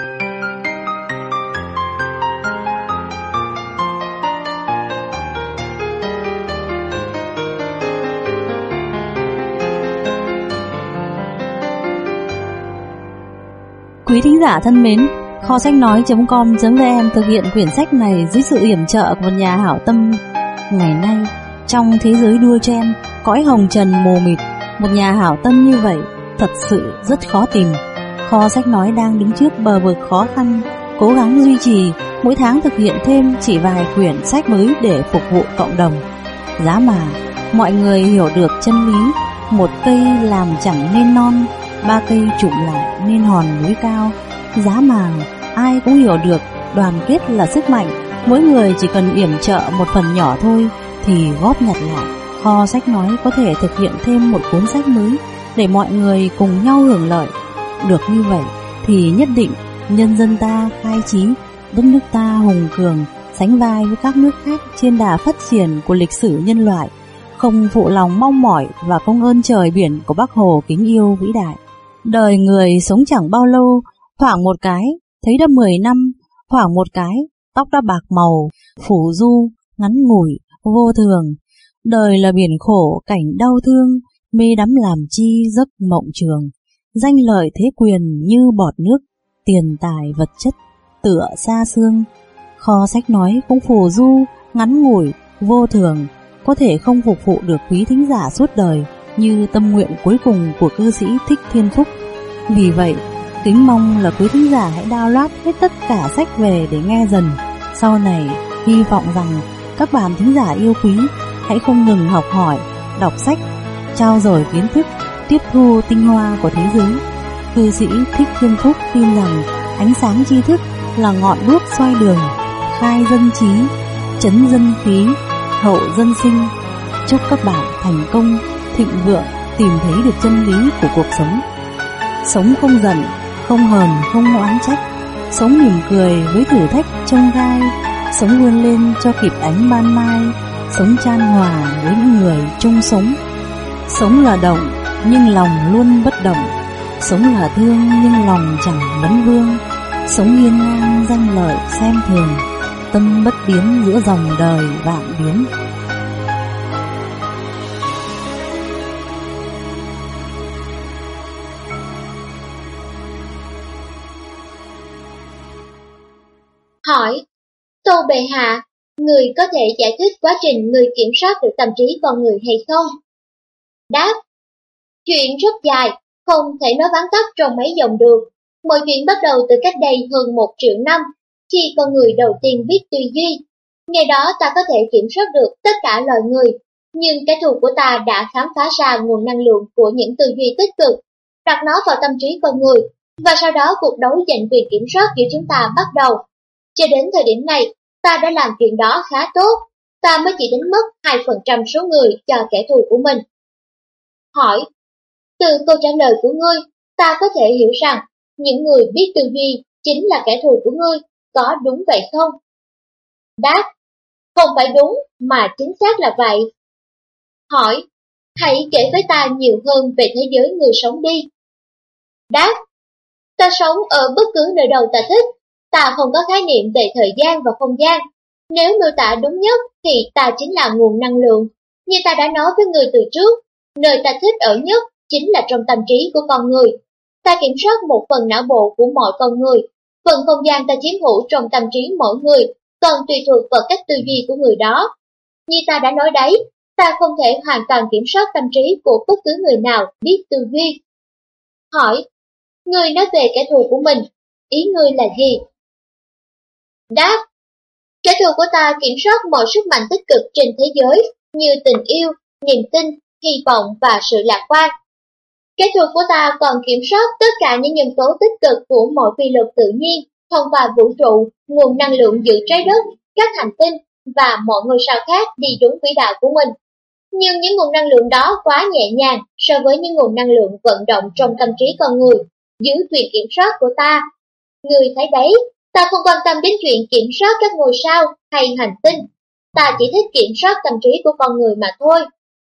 Quý thính giả thân mến, kho sách nói chấm com chấm vn thực hiện quyển sách này dưới sự yểm trợ của một nhà hảo tâm. Ngày nay, trong thế giới đua chen, cõi hồng trần mù mịt, một nhà hảo tâm như vậy thật sự rất khó tìm. Kho sách nói đang đứng trước bờ vực khó khăn, cố gắng duy trì, mỗi tháng thực hiện thêm chỉ vài quyển sách mới để phục vụ cộng đồng. Giá mà mọi người hiểu được chân lý, một cây làm chẳng nên non, ba cây trụm lại nên hòn núi cao. Giá mà ai cũng hiểu được đoàn kết là sức mạnh, mỗi người chỉ cần yểm trợ một phần nhỏ thôi thì góp nhặt lại, kho sách nói có thể thực hiện thêm một cuốn sách mới để mọi người cùng nhau hưởng lợi. Được như vậy thì nhất định nhân dân ta khai trí, đất nước ta hùng cường, sánh vai với các nước khác trên đà phát triển của lịch sử nhân loại, không phụ lòng mong mỏi và công ơn trời biển của Bác Hồ kính yêu vĩ đại. Đời người sống chẳng bao lâu, thoảng một cái thấy đã mười năm, thoảng một cái tóc đã bạc màu, phủ du, ngắn ngủi, vô thường. Đời là biển khổ, cảnh đau thương, mê đắm làm chi giấc mộng trường. Danh lợi thế quyền như bọt nước, tiền tài vật chất tựa xa xương. Kho sách nói cũng phù du, ngắn ngủi, vô thường, có thể không phục vụ được quý thính giả suốt đời như tâm nguyện cuối cùng của cư sĩ Thích Thiên Phúc. Vì vậy, kính mong là quý thính giả hãy download hết tất cả sách về để nghe dần. Sau này, hy vọng rằng các bạn thính giả yêu quý hãy không ngừng học hỏi, đọc sách, trau dồi kiến thức, tiếp thu tinh hoa của thế giới. Cư sĩ Thích Thiên Phúc tin rằng ánh sáng tri thức là ngọn đuốc soi đường, khai dân trí, chấn dân khí, hậu dân sinh. Chúc các bạn thành công, thịnh vượng, tìm thấy được chân lý của cuộc sống. Sống không giận, không hờn, không oán trách, sống mỉm cười với thử thách chông gai, sống vươn lên cho kịp ánh ban mai, sống chan hòa với những người chung sống. Sống là động, nhưng lòng luôn bất động, sống là thương nhưng lòng chẳng vấn vương, sống hiên ngang danh lợi xem thường, tâm bất biến giữa dòng đời vạn biến. Hỏi: Tô bệ hạ, người có thể giải thích quá trình người kiểm soát được tâm trí con người hay không? Đáp: Chuyện rất dài, không thể nói vắn tắt trong mấy dòng được. Mọi chuyện bắt đầu từ cách đây hơn một triệu năm, khi con người đầu tiên biết tư duy. Ngày đó ta có thể kiểm soát được tất cả loài người, nhưng kẻ thù của ta đã khám phá ra nguồn năng lượng của những tư duy tích cực, đặt nó vào tâm trí con người, và sau đó cuộc đấu giành quyền kiểm soát giữa chúng ta bắt đầu. Cho đến thời điểm này, ta đã làm chuyện đó khá tốt, ta mới chỉ đánh mất hai phần trăm số người cho kẻ thù của mình. Hỏi: Từ câu trả lời của ngươi, ta có thể hiểu rằng những người biết tư duy chính là kẻ thù của ngươi, có đúng vậy không? Đáp: Không phải đúng, mà chính xác là vậy. Hỏi: Hãy kể với ta nhiều hơn về thế giới người sống đi. Đáp: Ta sống ở bất cứ nơi đâu ta thích, ta không có khái niệm về thời gian và không gian. Nếu miêu tả đúng nhất thì ta chính là nguồn năng lượng. Như ta đã nói với người từ trước, nơi ta thích ở nhất chính là trong tâm trí của con người. Ta kiểm soát một phần não bộ của mọi con người, phần không gian ta chiếm hữu trong tâm trí mỗi người, còn tùy thuộc vào cách tư duy của người đó. Như ta đã nói đấy, ta không thể hoàn toàn kiểm soát tâm trí của bất cứ người nào biết tư duy. Hỏi: Ngươi nói về kẻ thù của mình, ý ngươi là gì? Đáp: Kẻ thù của ta kiểm soát mọi sức mạnh tích cực trên thế giới như tình yêu, niềm tin, hy vọng và sự lạc quan. Kẻ thù của ta còn kiểm soát tất cả những nhân tố tích cực của mọi quy luật tự nhiên thông qua vũ trụ, nguồn năng lượng giữ trái đất, các hành tinh và mọi ngôi sao khác đi đúng quỹ đạo của mình. Nhưng những nguồn năng lượng đó quá nhẹ nhàng so với những nguồn năng lượng vận động trong tâm trí con người, dưới quyền kiểm soát của ta. Người thấy đấy, ta không quan tâm đến chuyện kiểm soát các ngôi sao hay hành tinh, ta chỉ thích kiểm soát tâm trí của con người mà thôi.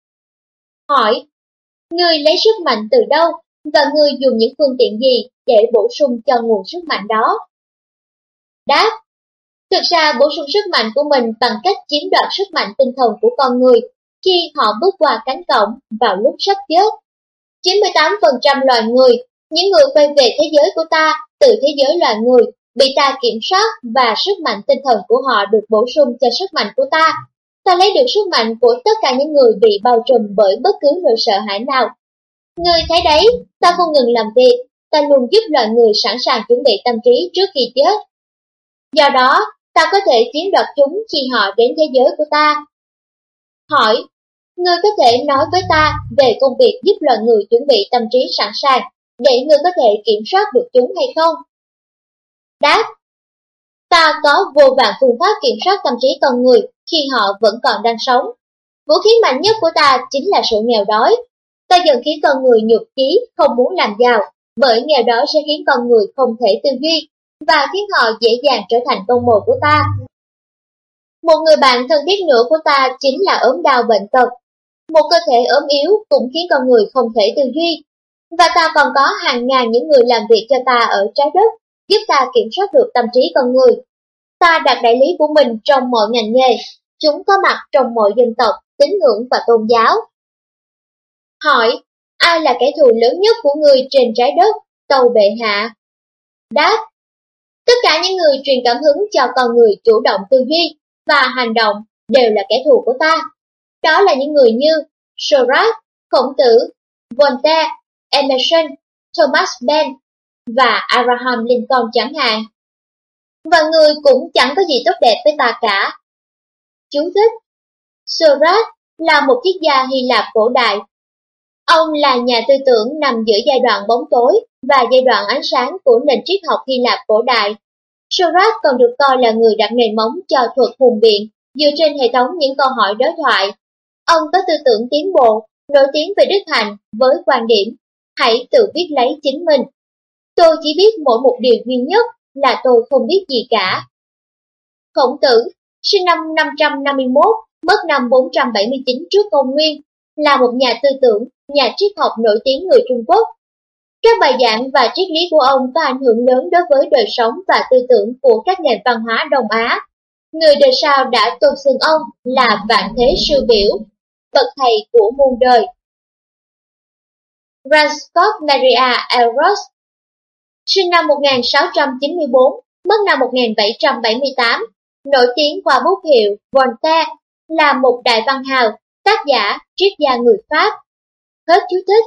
Hỏi: Ngươi lấy sức mạnh từ đâu, và ngươi dùng những phương tiện gì để bổ sung cho nguồn sức mạnh đó? Đáp: Thực ra bổ sung sức mạnh của mình bằng cách chiếm đoạt sức mạnh tinh thần của con người khi họ bước qua cánh cổng vào lúc sắp chết. chín mươi tám phần trăm loài người, những người quay về thế giới của ta từ thế giới loài người, bị ta kiểm soát và sức mạnh tinh thần của họ được bổ sung cho sức mạnh của ta. Ta lấy được sức mạnh của tất cả những người bị bao trùm bởi bất cứ nỗi sợ hãi nào. Ngươi thấy đấy, ta không ngừng làm việc, ta luôn giúp loài người sẵn sàng chuẩn bị tâm trí trước khi chết. Do đó, ta có thể chiếm đoạt chúng khi họ đến thế giới của ta. Hỏi: Ngươi có thể nói với ta về công việc giúp loài người chuẩn bị tâm trí sẵn sàng để ngươi có thể kiểm soát được chúng hay không? Đáp: Ta có vô vàn phương pháp kiểm soát tâm trí con người khi họ vẫn còn đang sống. Vũ khí mạnh nhất của ta chính là sự nghèo đói. Ta dần khiến con người nhụt chí không muốn làm giàu, bởi nghèo đói sẽ khiến con người không thể tư duy và khiến họ dễ dàng trở thành con mồi của ta. Một người bạn thân thiết nữa của ta chính là ốm đau bệnh tật. Một cơ thể ốm yếu cũng khiến con người không thể tư duy. Và ta còn có hàng ngàn những người làm việc cho ta ở trái đất, giúp ta kiểm soát được tâm trí con người. Ta đặt đại lý của mình trong mọi ngành nghề, chúng có mặt trong mọi dân tộc, tín ngưỡng và tôn giáo. Hỏi, ai là kẻ thù lớn nhất của người trên trái đất, tâu bệ hạ? Đáp, tất cả những người truyền cảm hứng cho con người chủ động tư duy và hành động đều là kẻ thù của ta. Đó là những người như Socrates, Khổng Tử, Voltaire, Emerson, Thomas Paine và Abraham Lincoln chẳng hạn. Và người cũng chẳng có gì tốt đẹp với ta cả. Chú thích: Socrates là một triết gia Hy Lạp cổ đại. Ông là nhà tư tưởng nằm giữa giai đoạn bóng tối và giai đoạn ánh sáng của nền triết học Hy Lạp cổ đại. Socrates còn được coi là người đặt nền móng cho thuật hùng biện dựa trên hệ thống những câu hỏi đối thoại. Ông có tư tưởng tiến bộ, nổi tiếng về đức hạnh với quan điểm hãy tự biết lấy chính mình. Tôi chỉ biết mỗi một điều duy nhất là tôi không biết gì cả. Khổng Tử, sinh năm năm trăm năm mươi mốt, mất năm bốn trăm bảy mươi chín trước công nguyên, là một nhà tư tưởng, nhà triết học nổi tiếng người Trung Quốc. Các bài giảng và triết lý của ông có ảnh hưởng lớn đối với đời sống và tư tưởng của các nền văn hóa Đông Á. Người đời sau đã tôn xưng ông là vạn thế sư biểu, bậc thầy của muôn đời. Franz Scott Maria Elros, sinh năm một nghìn sáu trăm chín mươi bốn, mất năm một nghìn bảy trăm bảy mươi tám, nổi tiếng qua bút hiệu Voltaire, là một đại văn hào, tác giả, triết gia người Pháp. Hết chú thích.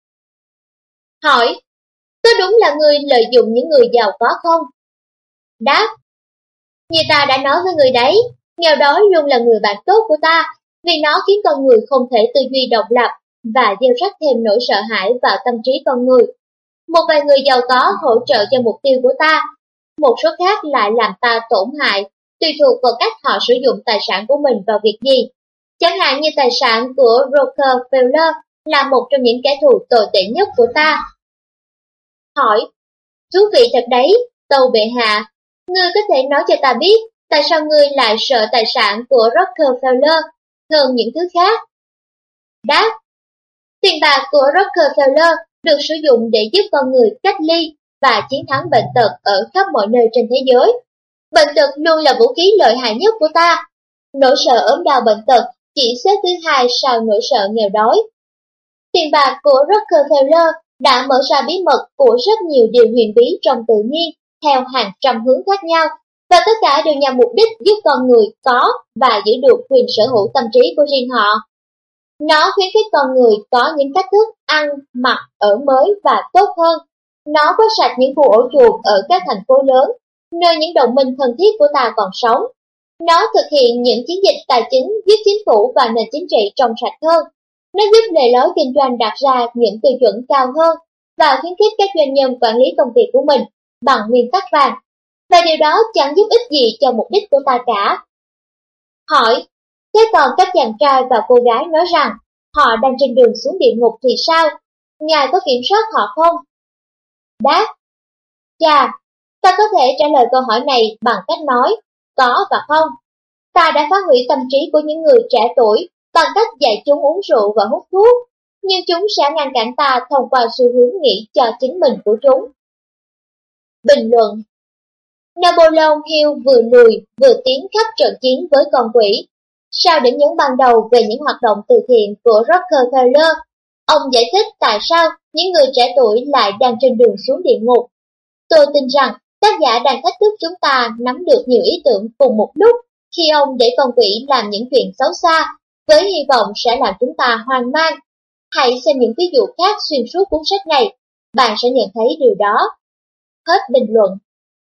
Hỏi, có đúng là ngươi lợi dụng những người giàu có không? Đáp, như ta đã nói với người đấy, nghèo đói luôn là người bạn tốt của ta, vì nó khiến con người không thể tư duy độc lập và gieo rắc thêm nỗi sợ hãi vào tâm trí con người. Một vài người giàu có hỗ trợ cho mục tiêu của ta, một số khác lại làm ta tổn hại, tùy thuộc vào cách họ sử dụng tài sản của mình vào việc gì. Chẳng hạn như tài sản của Rockefeller là một trong những kẻ thù tồi tệ nhất của ta. Hỏi, thú vị thật đấy, tâu bệ hạ, ngươi có thể nói cho ta biết tại sao ngươi lại sợ tài sản của Rockefeller hơn những thứ khác? Đáp, tiền bạc của Rockefeller được sử dụng để giúp con người cách ly và chiến thắng bệnh tật ở khắp mọi nơi trên thế giới. Bệnh tật luôn là vũ khí lợi hại nhất của ta. Nỗi sợ ốm đau bệnh tật chỉ xếp thứ hai sau nỗi sợ nghèo đói. Tiền bạc của Rockefeller đã mở ra bí mật của rất nhiều điều huyền bí trong tự nhiên theo hàng trăm hướng khác nhau, và tất cả đều nhằm mục đích giúp con người có và giữ được quyền sở hữu tâm trí của riêng họ. Nó khuyến khích con người có những cách thức ăn, mặc, ở mới và tốt hơn. Nó quét sạch những khu ổ chuột ở các thành phố lớn, nơi những đồng minh thân thiết của ta còn sống. Nó thực hiện những chiến dịch tài chính giúp chính phủ và nền chính trị trong sạch hơn. Nó giúp lề lối kinh doanh đặt ra những tiêu chuẩn cao hơn và khuyến khích các doanh nhân quản lý công việc của mình bằng nguyên tắc vàng. Và điều đó chẳng giúp ích gì cho mục đích của ta cả. Hỏi, thế còn các chàng trai và cô gái nói rằng họ đang trên đường xuống địa ngục thì sao? Ngài có kiểm soát họ không? Đáp, chà, ta có thể trả lời câu hỏi này bằng cách nói có và không. Ta đã phá hủy tâm trí của những người trẻ tuổi bằng cách dạy chúng uống rượu và hút thuốc, nhưng chúng sẽ ngăn cản ta thông qua xu hướng nghĩ cho chính mình của chúng. Bình luận. Napoleon Hill vừa lùi vừa tiến khắp trận chiến với con quỷ. Sau điểm nhấn ban đầu về những hoạt động từ thiện của Rockefeller, ông giải thích tại sao những người trẻ tuổi lại đang trên đường xuống địa ngục. Tôi tin rằng tác giả đang thách thức chúng ta nắm được nhiều ý tưởng cùng một lúc khi ông để con quỷ làm những chuyện xấu xa, với hy vọng sẽ làm chúng ta hoang mang. Hãy xem những ví dụ khác xuyên suốt cuốn sách này, bạn sẽ nhận thấy điều đó. Hết bình luận.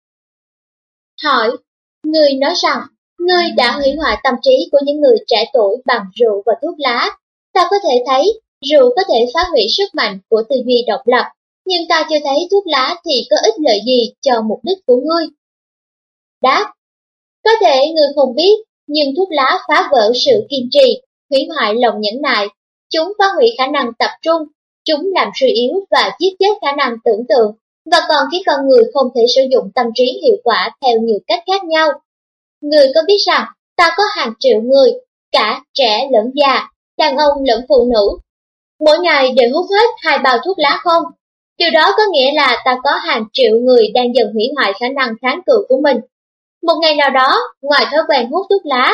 Hỏi, người nói rằng ngươi đã hủy hoại tâm trí của những người trẻ tuổi bằng rượu và thuốc lá. Ta có thể thấy rượu có thể phá hủy sức mạnh của tư duy độc lập, nhưng ta chưa thấy thuốc lá thì có ích lợi gì cho mục đích của ngươi. Đáp, có thể ngươi không biết, nhưng thuốc lá phá vỡ sự kiên trì, hủy hoại lòng nhẫn nại. Chúng phá hủy khả năng tập trung, chúng làm suy yếu và giết chết khả năng tưởng tượng, và còn khiến con người không thể sử dụng tâm trí hiệu quả theo nhiều cách khác nhau. Ngươi có biết rằng ta có hàng triệu người, cả trẻ lẫn già, đàn ông lẫn phụ nữ, mỗi ngày đều hút hết hai bao thuốc lá không? Điều đó có nghĩa là ta có hàng triệu người đang dần hủy hoại khả năng kháng cự của mình. Một ngày nào đó, ngoài thói quen hút thuốc lá,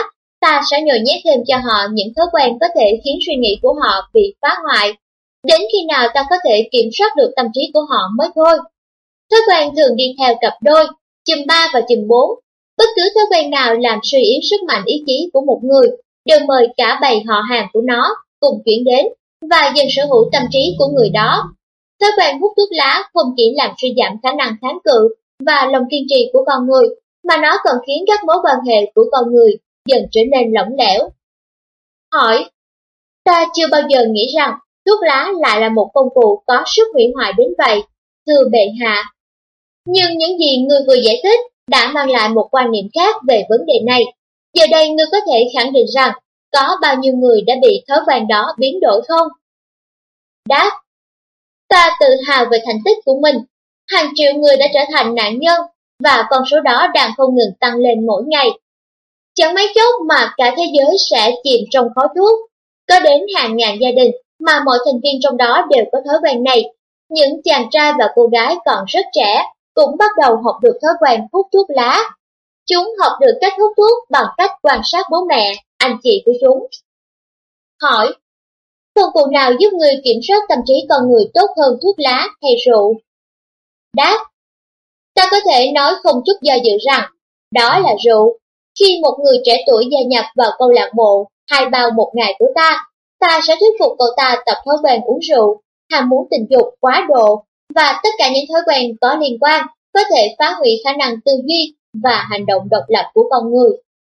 ta sẽ nhồi nhét thêm cho họ những thói quen có thể khiến suy nghĩ của họ bị phá hoại. Đến khi nào ta có thể kiểm soát được tâm trí của họ mới thôi. Thói quen thường đi theo cặp đôi, chùm ba và chùm bốn. Bất cứ thói quen nào làm suy yếu sức mạnh ý chí của một người đều mời cả bầy họ hàng của nó cùng chuyển đến và dần sở hữu tâm trí của người đó. Thói quen hút thuốc lá không chỉ làm suy giảm khả năng kháng cự và lòng kiên trì của con người, mà nó còn khiến các mối quan hệ của con người dần trở nên lỏng lẻo. Hỏi, ta chưa bao giờ nghĩ rằng thuốc lá lại là một công cụ có sức hủy hoại đến vậy, thưa bệ hạ. Nhưng những gì ngươi vừa giải thích đã mang lại một quan niệm khác về vấn đề này. Giờ đây ngươi có thể khẳng định rằng có bao nhiêu người đã bị thói quen đó biến đổi không? Đáp, ta tự hào về thành tích của mình. Hàng triệu người đã trở thành nạn nhân và con số đó đang không ngừng tăng lên mỗi ngày. Chẳng mấy chốc mà cả thế giới sẽ chìm trong khói thuốc. Có đến hàng ngàn gia đình mà mọi thành viên trong đó đều có thói quen này. Những chàng trai và cô gái còn rất trẻ cũng bắt đầu học được thói quen hút thuốc lá. Chúng học được cách hút thuốc bằng cách quan sát bố mẹ, anh chị của chúng. Hỏi, công cụ nào giúp người kiểm soát tâm trí con người tốt hơn thuốc lá hay rượu? Đáp, ta có thể nói không chút do dự rằng, đó là rượu. Khi một người trẻ tuổi gia nhập vào câu lạc bộ hai bao một ngày của ta, ta sẽ thuyết phục cậu ta tập thói quen uống rượu, ham muốn tình dục quá độ và tất cả những thói quen có liên quan có thể phá hủy khả năng tư duy và hành động độc lập của con người.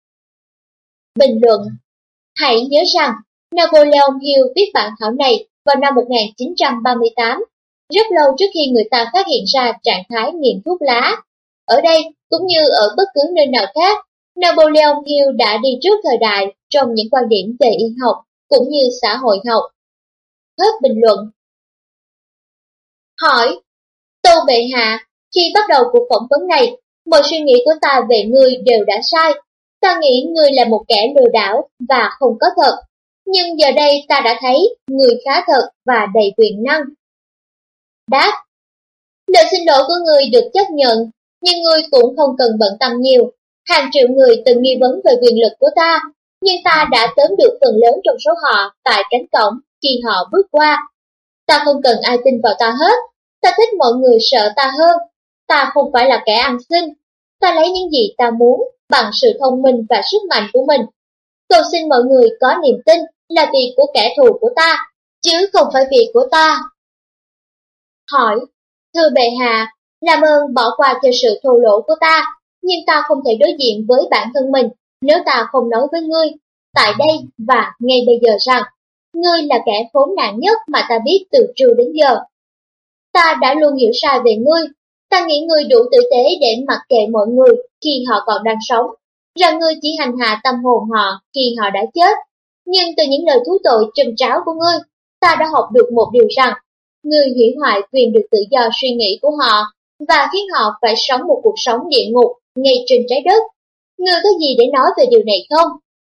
Bình luận, hãy nhớ rằng Napoleon Hill viết bản thảo này vào năm một nghìn chín trăm ba mươi tám, rất lâu trước khi người ta phát hiện ra trạng thái nghiện thuốc lá. Ở đây, cũng như ở bất cứ nơi nào khác, Napoleon Hill đã đi trước thời đại trong những quan điểm về y học cũng như xã hội học. Hết bình luận. Hỏi, tâu bệ hạ, khi bắt đầu cuộc phỏng vấn này, mọi suy nghĩ của ta về ngươi đều đã sai. Ta nghĩ ngươi là một kẻ lừa đảo và không có thật. Nhưng giờ đây ta đã thấy ngươi khá thật và đầy quyền năng. Đáp, lời xin lỗi của ngươi được chấp nhận, nhưng ngươi cũng không cần bận tâm nhiều. Hàng triệu người từng nghi vấn về quyền lực của ta, nhưng ta đã tóm được phần lớn trong số họ tại cánh cổng khi họ bước qua. Ta không cần ai tin vào ta hết, ta thích mọi người sợ ta hơn. Ta không phải là kẻ ăn xin, ta lấy những gì ta muốn bằng sự thông minh và sức mạnh của mình. Cầu xin mọi người có niềm tin là việc của kẻ thù của ta, chứ không phải việc của ta. Hỏi, thưa bệ hạ, làm ơn bỏ qua cho sự thô lỗ của ta, nhưng ta không thể đối diện với bản thân mình nếu ta không nói với ngươi, tại đây và ngay bây giờ rằng, ngươi là kẻ khốn nạn nhất mà ta biết từ trưa đến giờ. Ta đã luôn hiểu sai về ngươi, ta nghĩ ngươi đủ tử tế để mặc kệ mọi người khi họ còn đang sống, rằng ngươi chỉ hành hạ tâm hồn họ khi họ đã chết. Nhưng từ những lời thú tội trầm tráo của ngươi, ta đã học được một điều rằng, ngươi hủy hoại quyền được tự do suy nghĩ của họ và khiến họ phải sống một cuộc sống địa ngục ngay trên trái đất. Ngươi có gì để nói về điều này không?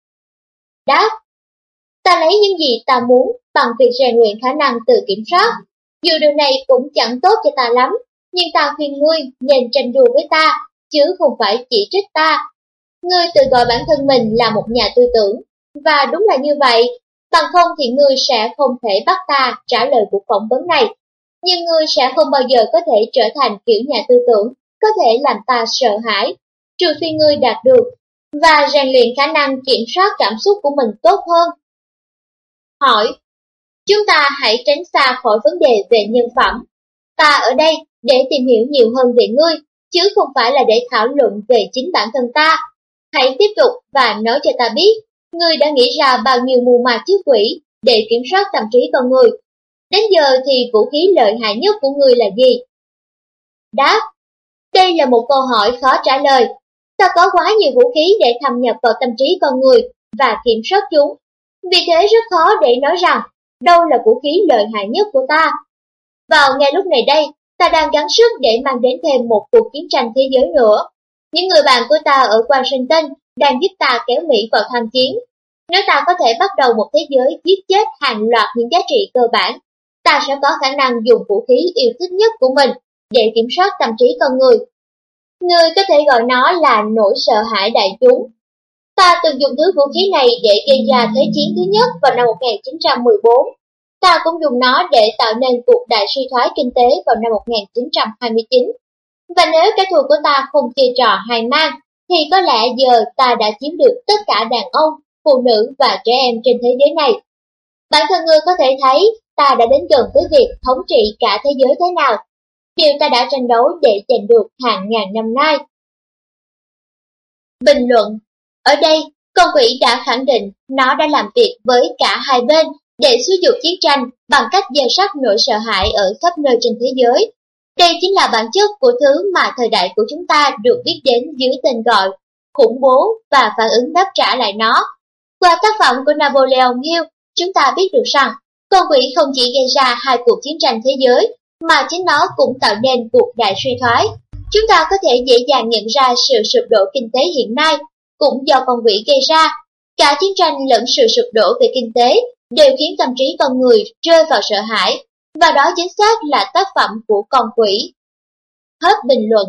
Đáp, ta lấy những gì ta muốn bằng việc rèn luyện khả năng tự kiểm soát. Dù điều này cũng chẳng tốt cho ta lắm, nhưng ta khuyên ngươi nên tranh đua với ta, chứ không phải chỉ trích ta. Ngươi tự gọi bản thân mình là một nhà tư tưởng, và đúng là như vậy, bằng không thì ngươi sẽ không thể bắt ta trả lời cuộc phỏng vấn này. Nhưng ngươi sẽ không bao giờ có thể trở thành kiểu nhà tư tưởng có thể làm ta sợ hãi, trừ phi ngươi đạt được và rèn luyện khả năng kiểm soát cảm xúc của mình tốt hơn. Hỏi, chúng ta hãy tránh xa khỏi vấn đề về nhân phẩm. Ta ở đây để tìm hiểu nhiều hơn về ngươi, chứ không phải là để thảo luận về chính bản thân ta. Hãy tiếp tục và nói cho ta biết, ngươi đã nghĩ ra bao nhiêu mưu ma trước quỷ để kiểm soát tâm trí con người. Đến giờ thì vũ khí lợi hại nhất của ngươi là gì? Đáp, đây là một câu hỏi khó trả lời. Ta có quá nhiều vũ khí để thâm nhập vào tâm trí con người và kiểm soát chúng. Vì thế rất khó để nói rằng đâu là vũ khí lợi hại nhất của ta. Vào ngay lúc này đây, ta đang gắng sức để mang đến thêm một cuộc chiến tranh thế giới nữa. Những người bạn của ta ở Washington đang giúp ta kéo Mỹ vào tham chiến. Nếu ta có thể bắt đầu một thế giới giết chết hàng loạt những giá trị cơ bản, ta sẽ có khả năng dùng vũ khí yêu thích nhất của mình để kiểm soát tâm trí con người. Người có thể gọi nó là nỗi sợ hãi đại chúng. Ta từng dùng thứ vũ khí này để gây ra Thế chiến thứ nhất vào năm một nghìn chín trăm mười bốn. Ta cũng dùng nó để tạo nên cuộc đại suy thoái kinh tế vào năm một nghìn chín trăm hai mươi chín. Và nếu kẻ thù của ta không chơi trò hài mang, thì có lẽ giờ ta đã chiếm được tất cả đàn ông, phụ nữ và trẻ em trên thế giới này. Bản thân ngươi có thể thấy ta đã đến gần với việc thống trị cả thế giới thế nào. Điều ta đã tranh đấu để giành được hàng ngàn năm nay. Bình luận. Ở đây, con quỷ đã khẳng định nó đã làm việc với cả hai bên để xúi giục chiến tranh bằng cách gieo rắc nỗi sợ hãi ở khắp nơi trên thế giới. Đây chính là bản chất của thứ mà thời đại của chúng ta được biết đến dưới tên gọi khủng bố và phản ứng đáp trả lại nó. Qua tác phẩm của Napoleon Hill, chúng ta biết được rằng con quỷ không chỉ gây ra hai cuộc chiến tranh thế giới, mà chính nó cũng tạo nên cuộc đại suy thoái. Chúng ta có thể dễ dàng nhận ra sự sụp đổ kinh tế hiện nay cũng do con quỷ gây ra. Cả chiến tranh lẫn sự sụp đổ về kinh tế đều khiến tâm trí con người rơi vào sợ hãi, và đó chính xác là tác phẩm của con quỷ. Hết bình luận.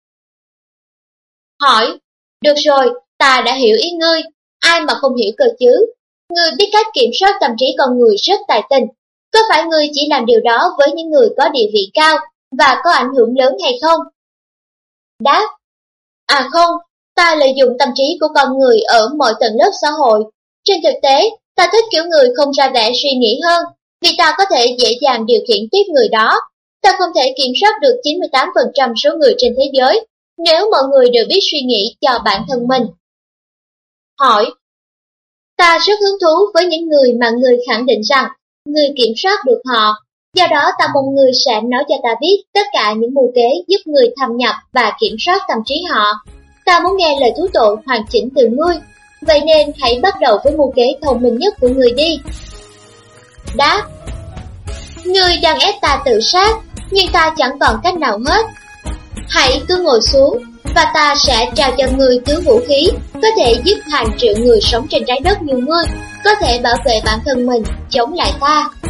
Hỏi. Được rồi, ta đã hiểu ý ngươi. Ai mà không hiểu cơ chứ? Ngươi biết cách kiểm soát tâm trí con người rất tài tình. Có phải ngươi chỉ làm điều đó với những người có địa vị cao và có ảnh hưởng lớn hay không? Đáp. À không, ta lợi dụng tâm trí của con người ở mọi tầng lớp xã hội. Trên thực tế, ta thích kiểu người không ra vẻ suy nghĩ hơn, vì ta có thể dễ dàng điều khiển tiếp người đó. Ta không thể kiểm soát được chín mươi tám phần trăm số người trên thế giới, nếu mọi người đều biết suy nghĩ cho bản thân mình. Hỏi. Ta rất hứng thú với những người mà ngươi khẳng định rằng ngươi kiểm soát được họ. Do đó ta mong ngươi sẽ nói cho ta biết tất cả những mưu kế giúp ngươi thâm nhập và kiểm soát tâm trí họ. Ta muốn nghe lời thú tội hoàn chỉnh từ ngươi. Vậy nên hãy bắt đầu với mưu kế thông minh nhất của ngươi đi. Đáp. Ngươi đang ép ta tự sát, nhưng ta chẳng còn cách nào hết. Hãy cứ ngồi xuống, và ta sẽ trao cho ngươi thứ vũ khí có thể giúp hàng triệu người sống trên trái đất như ngươi có thể bảo vệ bản thân mình chống lại ta.